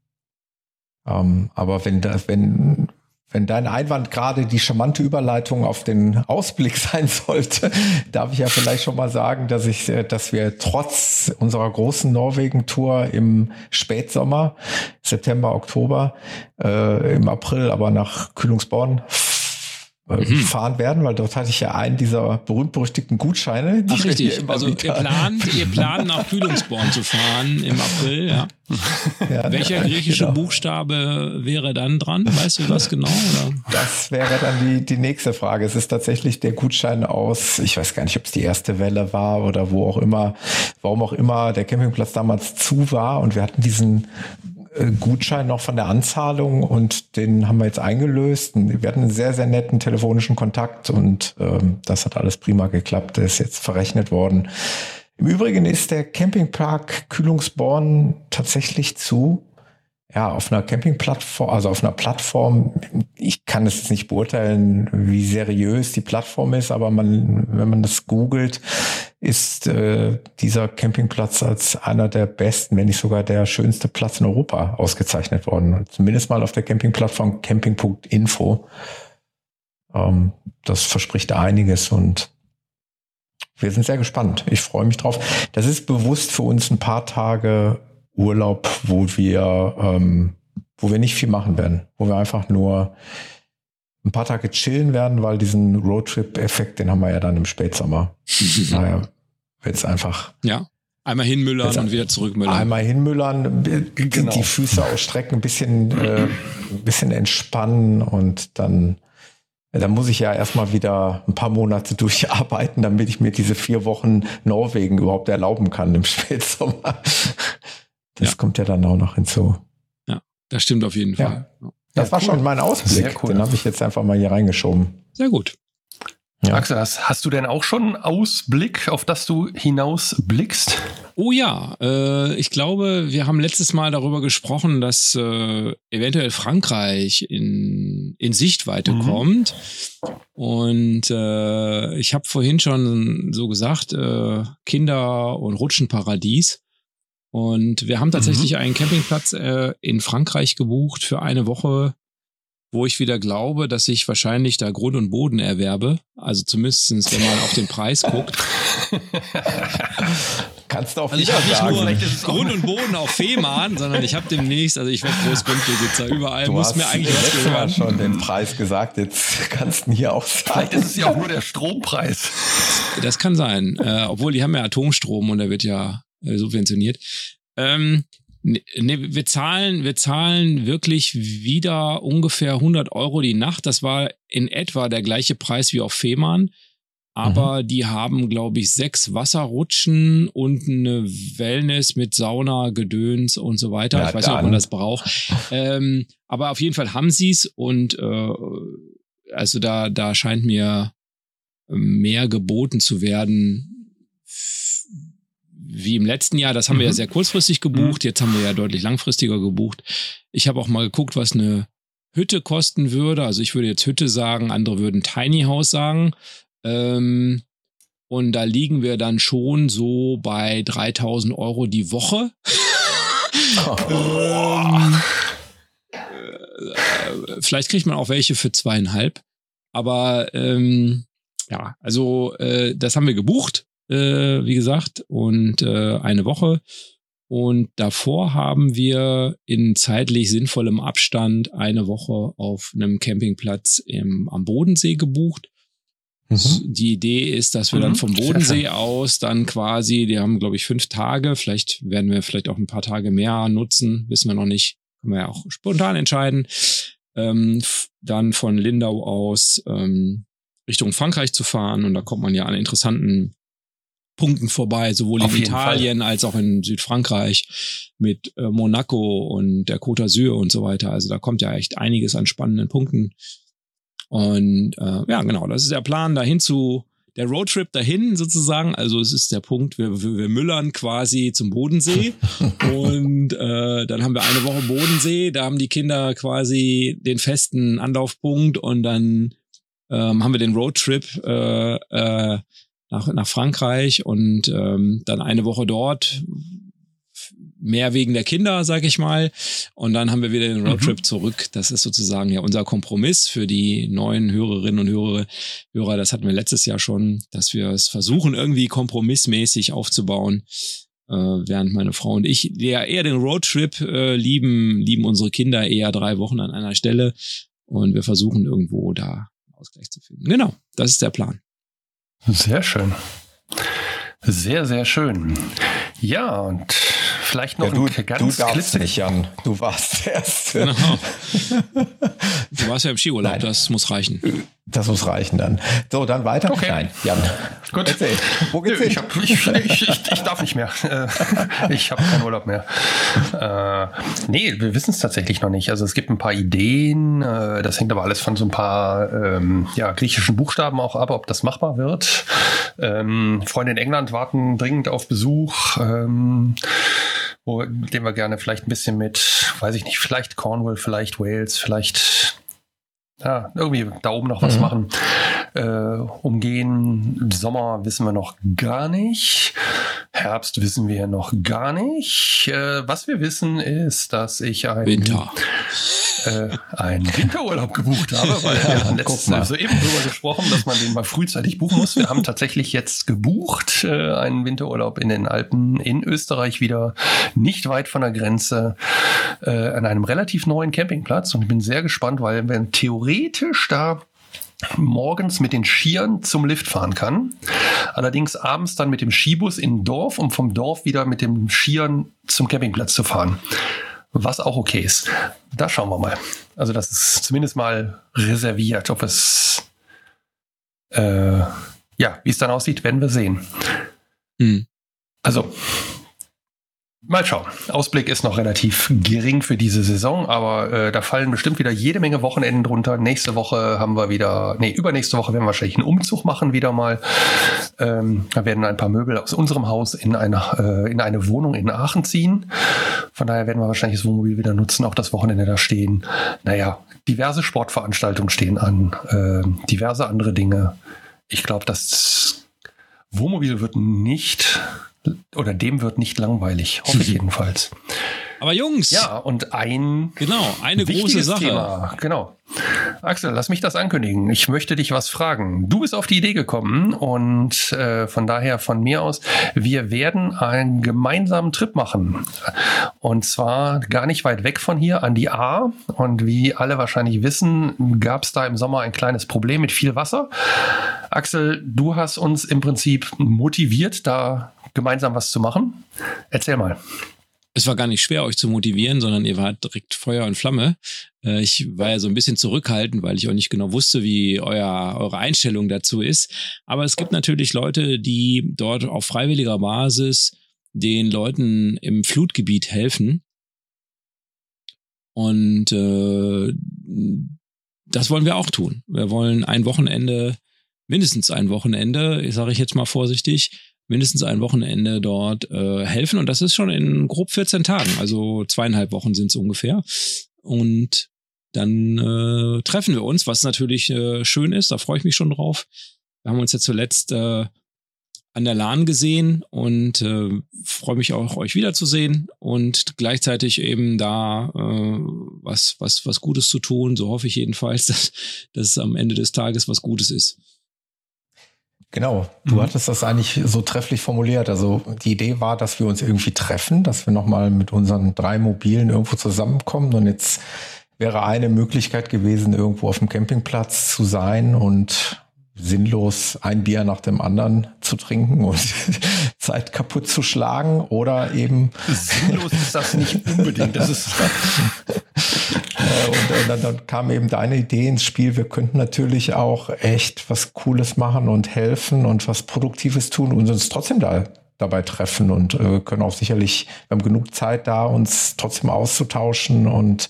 Aber wenn dein Einwand gerade die charmante Überleitung auf den Ausblick sein sollte, darf ich ja vielleicht schon mal sagen, dass wir trotz unserer großen Norwegen-Tour im Spätsommer, September, Oktober, im April aber nach Kühlungsborn fahren werden, weil dort hatte ich ja einen dieser berühmt-berüchtigten Gutscheine. Ach, richtig. Also ihr plant nach Kühlungsborn zu fahren im April, ja. Ja, welcher griechische Buchstabe wäre dann dran? Weißt du das genau? Oder? Das wäre dann die nächste Frage. Es ist tatsächlich der Gutschein aus, ich weiß gar nicht, ob es die erste Welle war oder warum auch immer der Campingplatz damals zu war und wir hatten diesen Gutschein noch von der Anzahlung und den haben wir jetzt eingelöst. Wir hatten einen sehr, sehr netten telefonischen Kontakt und das hat alles prima geklappt. Der ist jetzt verrechnet worden. Im Übrigen ist der Campingpark Kühlungsborn tatsächlich auf einer Campingplattform, also auf einer Plattform. Ich kann es jetzt nicht beurteilen, wie seriös die Plattform ist, aber wenn man das googelt, ist dieser Campingplatz als einer der besten, wenn nicht sogar der schönste Platz in Europa ausgezeichnet worden. Zumindest mal auf der Campingplattform camping.info. Das verspricht einiges und wir sind sehr gespannt. Ich freue mich drauf. Das ist bewusst für uns ein paar Tage Urlaub, wo wir nicht viel machen werden, wo wir einfach nur ein paar Tage chillen werden, weil diesen Roadtrip-Effekt, den haben wir ja dann im Spätsommer. Daher wird es einfach... Ja, einmal hinmüllern und wieder zurückmüllern. Einmal hinmüllern, genau. Die Füße ausstrecken, ein bisschen entspannen und dann muss ich ja erstmal wieder ein paar Monate durcharbeiten, damit ich mir diese 4 Wochen Norwegen überhaupt erlauben kann im Spätsommer. Das kommt ja dann auch noch hinzu. Ja, das stimmt auf jeden Fall. Ja. Das war schon mein Ausblick. Cool. Den habe ich jetzt einfach mal hier reingeschoben. Sehr gut. Ja. Axel, hast du denn auch schon einen Ausblick, auf das du hinausblickst? Oh ja, ich glaube, wir haben letztes Mal darüber gesprochen, dass eventuell Frankreich in Sichtweite kommt. Und ich habe vorhin schon so gesagt, Kinder- und Rutschenparadies. Und wir haben tatsächlich einen Campingplatz in Frankreich gebucht für eine Woche, wo ich wieder glaube, dass ich wahrscheinlich da Grund und Boden erwerbe. Also zumindest, wenn man auf den Preis guckt. Kannst du auch also wieder sagen. Ich habe nicht nur Grund und Boden auf Fehmarn, sondern ich habe demnächst, also ich werde Großgrundbesitzer, überall muss mir eigentlich was gehören. Du hast schon den Preis gesagt, jetzt kannst du hier auch sagen. Vielleicht ist es ja auch nur der Strompreis. Das kann sein, obwohl die haben ja Atomstrom und der wird ja subventioniert. Wir zahlen wirklich wieder ungefähr 100 € die Nacht. Das war in etwa der gleiche Preis wie auf Fehmarn. Aber die haben, glaube ich, 6 Wasserrutschen und eine Wellness mit Sauna, Gedöns und so weiter. Ja, ich weiß nicht, ob man das braucht. Aber auf jeden Fall haben sie es und also da scheint mir mehr geboten zu werden wie im letzten Jahr. Das haben wir ja sehr kurzfristig gebucht. Jetzt haben wir ja deutlich langfristiger gebucht. Ich habe auch mal geguckt, was eine Hütte kosten würde. Also ich würde jetzt Hütte sagen, andere würden Tiny House sagen. Und da liegen wir dann schon so bei 3.000 € die Woche. Vielleicht kriegt man auch welche für 2,5. Aber ja, also das haben wir gebucht. Wie gesagt, und eine Woche. Und davor haben wir in zeitlich sinnvollem Abstand eine Woche auf einem Campingplatz am Bodensee gebucht. Die Idee ist, dass wir dann vom Bodensee aus dann quasi, die haben, glaube ich, 5 Tage, vielleicht werden wir auch ein paar Tage mehr nutzen, wissen wir noch nicht, können wir ja auch spontan entscheiden, dann von Lindau aus Richtung Frankreich zu fahren, und da kommt man ja an interessanten Punkten vorbei, sowohl in Italien als auch in Südfrankreich mit Monaco und der Côte d'Azur und so weiter. Also da kommt ja echt einiges an spannenden Punkten. Und ja, genau, das ist der Plan, der Roadtrip dahin sozusagen. Also es ist der Punkt, wir müllern quasi zum Bodensee und dann haben wir eine Woche Bodensee, da haben die Kinder quasi den festen Anlaufpunkt, und dann haben wir den Roadtrip nach Frankreich und dann eine Woche dort, mehr wegen der Kinder, sag ich mal. Und dann haben wir wieder den Roadtrip zurück. Das ist sozusagen ja unser Kompromiss für die neuen Hörerinnen und Hörer. Das hatten wir letztes Jahr schon, dass wir es versuchen, irgendwie kompromissmäßig aufzubauen. Während meine Frau und ich eher den Roadtrip lieben unsere Kinder eher 3 Wochen an einer Stelle. Und wir versuchen irgendwo da einen Ausgleich zu finden. Genau, das ist der Plan. Sehr schön. Sehr, sehr schön. Ja, und vielleicht noch ein ganz du darfst nicht, Jan. Du warst der Erste. Genau. Du warst ja im Skiurlaub, Nein. Das muss reichen. Das muss reichen dann. So, dann weiter. Okay. Nein, Jan. Gut. Erzähl. Wo geht's hin? Ich darf nicht mehr. Ich habe keinen Urlaub mehr. Nee, wir wissen es tatsächlich noch nicht. Also es gibt ein paar Ideen. Das hängt aber alles von so ein paar griechischen Buchstaben auch ab, ob das machbar wird. Freunde in England warten dringend auf Besuch. Den wir gerne vielleicht ein bisschen mit, weiß ich nicht, vielleicht Cornwall, vielleicht Wales, vielleicht irgendwie da oben noch was machen. Umgehen. Sommer wissen wir noch gar nicht. Herbst wissen wir noch gar nicht. Was wir wissen ist, dass ich einen Winterurlaub gebucht habe, weil wir haben letztens soeben darüber gesprochen, dass man den mal frühzeitig buchen muss. Wir haben tatsächlich jetzt gebucht, einen Winterurlaub in den Alpen in Österreich, wieder nicht weit von der Grenze, an einem relativ neuen Campingplatz, und ich bin sehr gespannt, weil wir theoretisch da morgens mit den Skiern zum Lift fahren kann, allerdings abends dann mit dem Skibus in ein Dorf, um vom Dorf wieder mit dem Skiern zum Campingplatz zu fahren. Was auch okay ist. Da schauen wir mal. Also das ist zumindest mal reserviert. Ob es wie es dann aussieht, werden wir sehen. Also mal schauen. Ausblick ist noch relativ gering für diese Saison, aber da fallen bestimmt wieder jede Menge Wochenenden drunter. Nächste Woche haben wir übernächste Woche werden wir wahrscheinlich einen Umzug machen wieder mal. Da werden ein paar Möbel aus unserem Haus in eine Wohnung in Aachen ziehen. Von daher werden wir wahrscheinlich das Wohnmobil wieder nutzen, auch das Wochenende da stehen. Diverse Sportveranstaltungen stehen an, diverse andere Dinge. Ich glaube, das Wohnmobil wird dem wird nicht langweilig, hoffe ich jedenfalls. Aber Jungs! Ja, und eine große Sache. Thema. Genau. Axel, lass mich das ankündigen. Ich möchte dich was fragen. Du bist auf die Idee gekommen, und von daher von mir aus, wir werden einen gemeinsamen Trip machen. Und zwar gar nicht weit weg von hier an die Ahr. Und wie alle wahrscheinlich wissen, gab es da im Sommer ein kleines Problem mit viel Wasser. Axel, du hast uns im Prinzip motiviert, da gemeinsam was zu machen. Erzähl mal. Es war gar nicht schwer, euch zu motivieren, sondern ihr wart direkt Feuer und Flamme. Ich war ja so ein bisschen zurückhaltend, weil ich auch nicht genau wusste, wie eure Einstellung dazu ist. Aber es gibt natürlich Leute, die dort auf freiwilliger Basis den Leuten im Flutgebiet helfen. Und das wollen wir auch tun. Wir wollen mindestens ein Wochenende, sage ich jetzt mal vorsichtig, mindestens ein Wochenende dort helfen. Und das ist schon in grob 14 Tagen. Also 2,5 Wochen sind es ungefähr. Und dann treffen wir uns, was natürlich schön ist. Da freue ich mich schon drauf. Wir haben uns ja zuletzt an der LAN gesehen und freue mich auch, euch wiederzusehen und gleichzeitig eben da was Gutes zu tun. So hoffe ich jedenfalls, dass es am Ende des Tages was Gutes ist. Genau, du hattest das eigentlich so trefflich formuliert. Also die Idee war, dass wir uns irgendwie treffen, dass wir nochmal mit unseren 3 Mobilen irgendwo zusammenkommen. Und jetzt wäre eine Möglichkeit gewesen, irgendwo auf dem Campingplatz zu sein und sinnlos ein Bier nach dem anderen zu trinken und Zeit kaputt zu schlagen oder eben... Sinnlos ist das nicht unbedingt. Das ist und dann kam eben deine Idee ins Spiel. Wir könnten natürlich auch echt was Cooles machen und helfen und was Produktives tun und uns trotzdem dabei treffen und können auch sicherlich, wir haben genug Zeit da, uns trotzdem auszutauschen und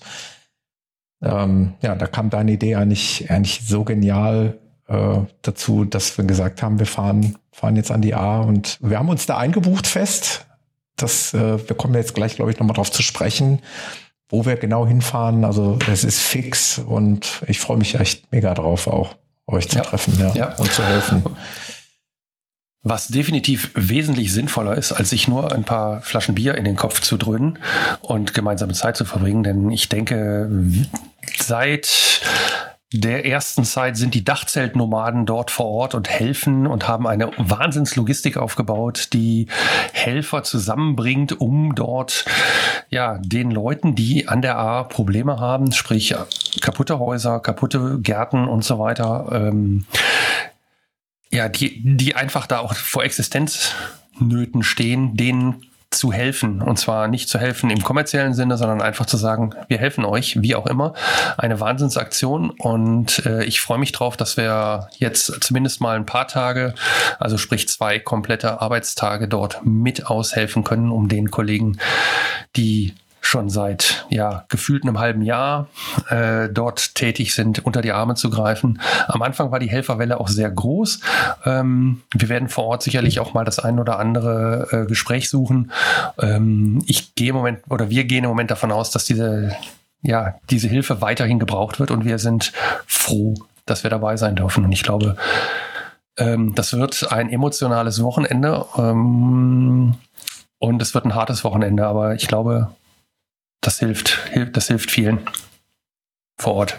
da kam deine Idee eigentlich so genial dazu, dass wir gesagt haben, wir fahren jetzt an die A und wir haben uns da eingebucht fest. Wir kommen jetzt gleich, glaube ich, nochmal drauf zu sprechen, wo wir genau hinfahren. Also es ist fix und ich freue mich echt mega drauf, auch euch zu treffen und zu helfen. Was definitiv wesentlich sinnvoller ist, als sich nur ein paar Flaschen Bier in den Kopf zu dröhnen und gemeinsame Zeit zu verbringen. Denn ich denke, seit der ersten Zeit sind die Dachzeltnomaden dort vor Ort und helfen und haben eine Wahnsinnslogistik aufgebaut, die Helfer zusammenbringt, um dort den Leuten, die an der A Probleme haben, sprich kaputte Häuser, kaputte Gärten und so weiter, die einfach da auch vor Existenznöten stehen, denen zu helfen. Und zwar nicht zu helfen im kommerziellen Sinne, sondern einfach zu sagen, wir helfen euch, wie auch immer. Eine Wahnsinnsaktion. Und ich freue mich drauf, dass wir jetzt zumindest mal ein paar Tage, also sprich 2 komplette Arbeitstage dort mit aushelfen können, um den Kollegen, die schon seit gefühlt einem halben Jahr dort tätig sind, unter die Arme zu greifen. Am Anfang war die Helferwelle auch sehr groß. Wir werden vor Ort sicherlich auch mal das ein oder andere Gespräch suchen. Wir gehen im Moment davon aus, dass diese Hilfe weiterhin gebraucht wird und wir sind froh, dass wir dabei sein dürfen. Und ich glaube, das wird ein emotionales Wochenende und es wird ein hartes Wochenende, aber ich glaube, das hilft vielen vor Ort.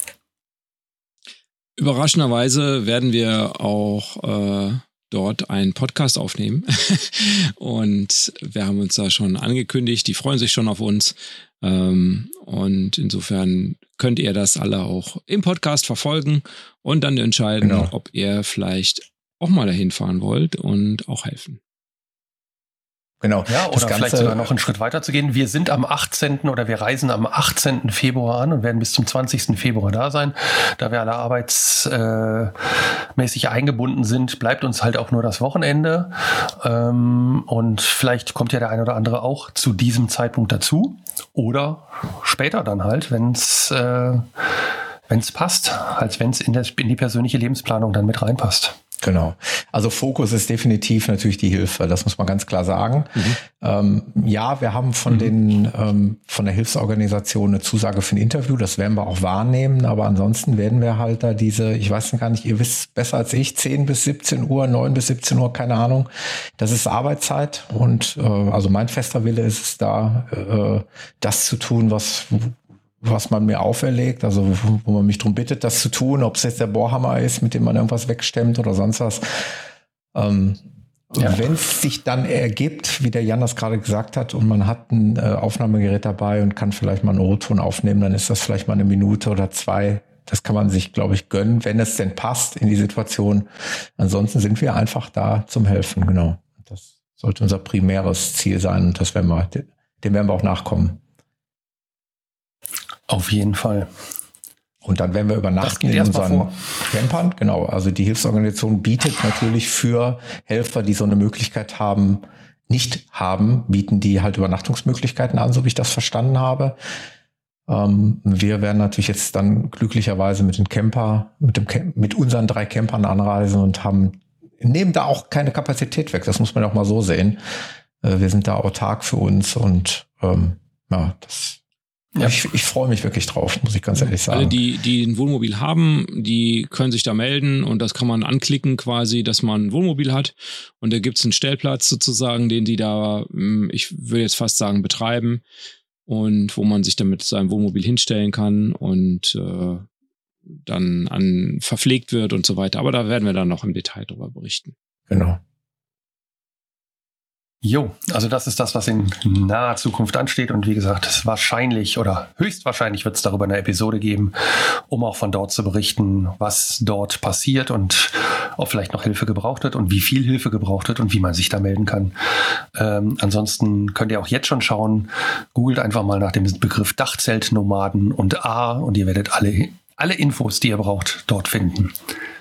Überraschenderweise werden wir auch dort einen Podcast aufnehmen. Und wir haben uns da schon angekündigt, die freuen sich schon auf uns. Und insofern könnt ihr das alle auch im Podcast verfolgen und dann entscheiden, ob ihr vielleicht auch mal dahin fahren wollt und auch helfen. Genau. Ja, oder vielleicht sogar noch einen Schritt weiter zu gehen. Wir sind am 18. oder wir reisen am 18. Februar an und werden bis zum 20. Februar da sein. Da wir alle arbeitsmäßig eingebunden sind, bleibt uns halt auch nur das Wochenende. Und vielleicht kommt ja der ein oder andere auch zu diesem Zeitpunkt dazu. Oder später dann halt, wenn es passt, als wenn es in die persönliche Lebensplanung dann mit reinpasst. Genau. Also Fokus ist definitiv natürlich die Hilfe. Das muss man ganz klar sagen. Wir haben von der Hilfsorganisation eine Zusage für ein Interview. Das werden wir auch wahrnehmen. Aber ansonsten werden wir halt da ich weiß gar nicht, ihr wisst besser als ich, 10 bis 17 Uhr, 9 bis 17 Uhr, keine Ahnung. Das ist Arbeitszeit. Und also mein fester Wille ist es da, das zu tun, was man mir auferlegt, also wo man mich darum bittet, das zu tun, ob es jetzt der Bohrhammer ist, mit dem man irgendwas wegstemmt oder sonst was. Wenn es sich dann ergibt, wie der Jan das gerade gesagt hat, und man hat ein Aufnahmegerät dabei und kann vielleicht mal einen O-Ton aufnehmen, dann ist das vielleicht mal 1 Minute oder 2. Das kann man sich, glaube ich, gönnen, wenn es denn passt in die Situation. Ansonsten sind wir einfach da zum Helfen, genau. Das sollte unser primäres Ziel sein und dem werden wir auch nachkommen. Auf jeden Fall. Und dann werden wir übernachten in unseren Campern. Genau, also die Hilfsorganisation bietet natürlich für Helfer, die so eine Möglichkeit bieten die halt Übernachtungsmöglichkeiten an, so wie ich das verstanden habe. Wir werden natürlich jetzt dann glücklicherweise mit unseren 3 Campern anreisen und nehmen da auch keine Kapazität weg. Das muss man auch mal so sehen. Wir sind da autark für uns und ich freue mich wirklich drauf, muss ich ganz ehrlich sagen. Alle, die ein Wohnmobil haben, die können sich da melden und das kann man anklicken quasi, dass man ein Wohnmobil hat. Und da gibt es einen Stellplatz sozusagen, den die da, ich würde jetzt fast sagen, betreiben und wo man sich dann mit seinem Wohnmobil hinstellen kann und dann verpflegt wird und so weiter. Aber da werden wir dann noch im Detail drüber berichten. Genau. Jo, also das ist das, was in naher Zukunft ansteht. Und wie gesagt, wahrscheinlich oder höchstwahrscheinlich wird es darüber eine Episode geben, um auch von dort zu berichten, was dort passiert und ob vielleicht noch Hilfe gebraucht wird und wie viel Hilfe gebraucht wird und wie man sich da melden kann. Ansonsten könnt ihr auch jetzt schon schauen, googelt einfach mal nach dem Begriff Dachzeltnomaden und und ihr werdet alle Infos, die ihr braucht, dort finden.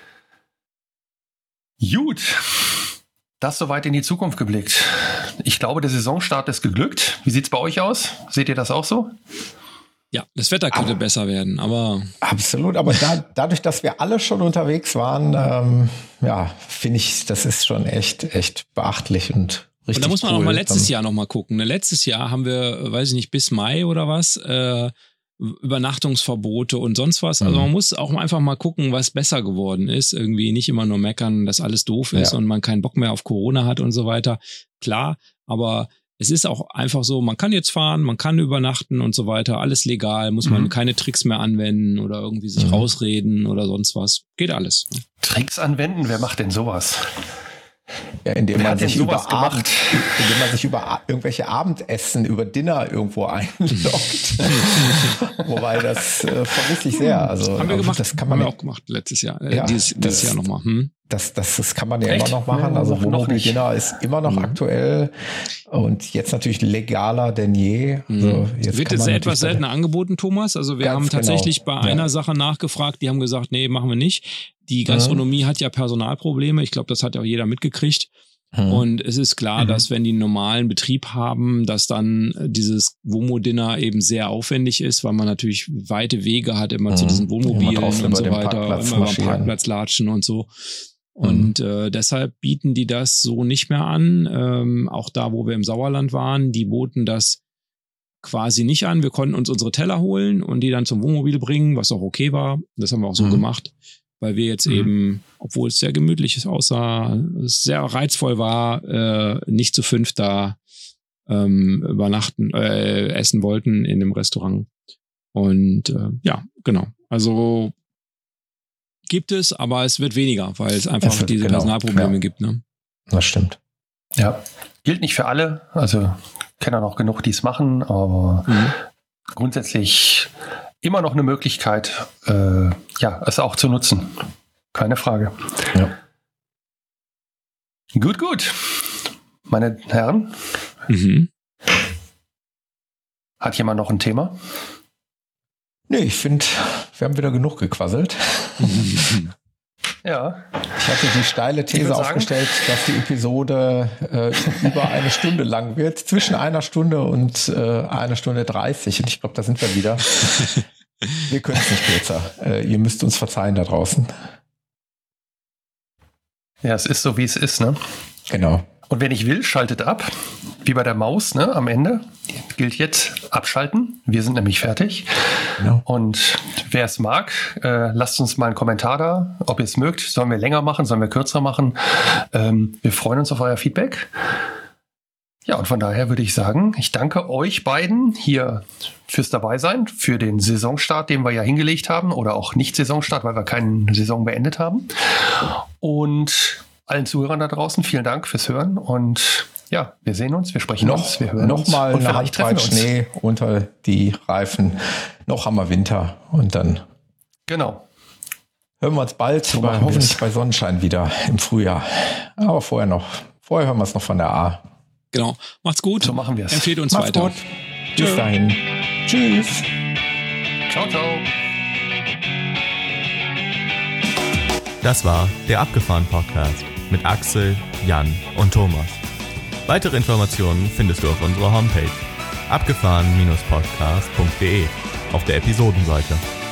Gut. Das soweit in die Zukunft geblickt. Ich glaube, der Saisonstart ist geglückt. Wie sieht es bei euch aus? Seht ihr das auch so? Ja, das Wetter könnte besser werden, aber... Absolut, aber dadurch, dass wir alle schon unterwegs waren, finde ich, das ist schon echt beachtlich und richtig. Und da muss man cool. auch mal letztes Jahr noch mal gucken. Letztes Jahr haben wir, weiß ich nicht, bis Mai oder was, Übernachtungsverbote und sonst was. Also man muss auch einfach mal gucken, was besser geworden ist. Irgendwie nicht immer nur meckern, dass alles doof ist und man keinen Bock mehr auf Corona hat und so weiter. Klar, aber es ist auch einfach so, man kann jetzt fahren, man kann übernachten und so weiter. Alles legal, muss man keine Tricks mehr anwenden oder irgendwie sich rausreden oder sonst was. Geht alles. Tricks anwenden? Wer macht denn sowas? Ja, indem man sich über irgendwelche Abendessen, über Dinner irgendwo einloggt. Wobei das vermisse ich sehr. Also haben wir gemacht. Das kann man haben wir auch gemacht letztes Jahr. Ja, dieses Jahr nochmal. Das kann man ja immer noch machen. Also Wohnmobil Dinner ist immer noch aktuell und jetzt natürlich legaler denn je. Also jetzt wird es etwas seltener angeboten, Thomas? Also wir haben tatsächlich bei einer Sache nachgefragt, die haben gesagt, nee, machen wir nicht. Die Gastronomie hat ja Personalprobleme. Ich glaube, das hat ja auch jeder mitgekriegt. Und es ist klar, dass wenn die einen normalen Betrieb haben, dass dann dieses Womo-Dinner eben sehr aufwendig ist, weil man natürlich weite Wege hat immer zu diesen Wohnmobilen und so weiter, immer über den Parkplatz latschen und so. Und deshalb bieten die das so nicht mehr an. Auch da, wo wir im Sauerland waren, die boten das quasi nicht an. Wir konnten uns unsere Teller holen und die dann zum Wohnmobil bringen, was auch okay war. Das haben wir auch so gemacht. Weil wir jetzt eben, obwohl es sehr gemütlich aussah, es sehr reizvoll war, nicht zu 5 da essen wollten in dem Restaurant. Und genau. Also gibt es, aber es wird weniger, weil es einfach diese Personalprobleme gibt. Ne? Das stimmt. Ja, gilt nicht für alle. Also kenne auch noch genug, die es machen, aber grundsätzlich immer noch eine Möglichkeit, es auch zu nutzen. Keine Frage. Ja. Gut. Meine Herren, hat jemand noch ein Thema? Nee, ich finde, wir haben wieder genug gequasselt. Ja. Ich hatte die steile These aufgestellt, dass die Episode über eine Stunde lang wird, zwischen 1 Stunde und 1 Stunde 30. Und ich glaube, da sind wir wieder. Wir können es nicht kürzer. Ihr müsst uns verzeihen da draußen. Ja, es ist so, wie es ist, ne? Genau. Und wer nicht will, schaltet ab. Wie bei der Maus, ne? Am Ende gilt jetzt abschalten. Wir sind nämlich fertig. Genau. Und wer es mag, lasst uns mal einen Kommentar da, ob ihr es mögt. Sollen wir länger machen? Sollen wir kürzer machen? Wir freuen uns auf euer Feedback. Ja, und von daher würde ich sagen, ich danke euch beiden hier fürs Dabeisein, für den Saisonstart, den wir ja hingelegt haben, oder auch nicht Saisonstart, weil wir keine Saison beendet haben. Und allen Zuhörern da draußen, vielen Dank fürs Hören und ja, wir sehen uns, wir sprechen uns, wir hören uns. Nochmal eine Handbreit Schnee unter die Reifen, noch haben wir Winter und dann hören wir uns bald, so hoffentlich bei Sonnenschein wieder im Frühjahr. Aber vorher hören wir es noch von der A. Genau, macht's gut. So machen wir es. Empfehlt uns weiter. Gut. Bis dahin. Tschüss. Ciao. Das war der Abgefahren-Podcast mit Axel, Jan und Thomas. Weitere Informationen findest du auf unserer Homepage abgefahren-podcast.de auf der Episodenseite.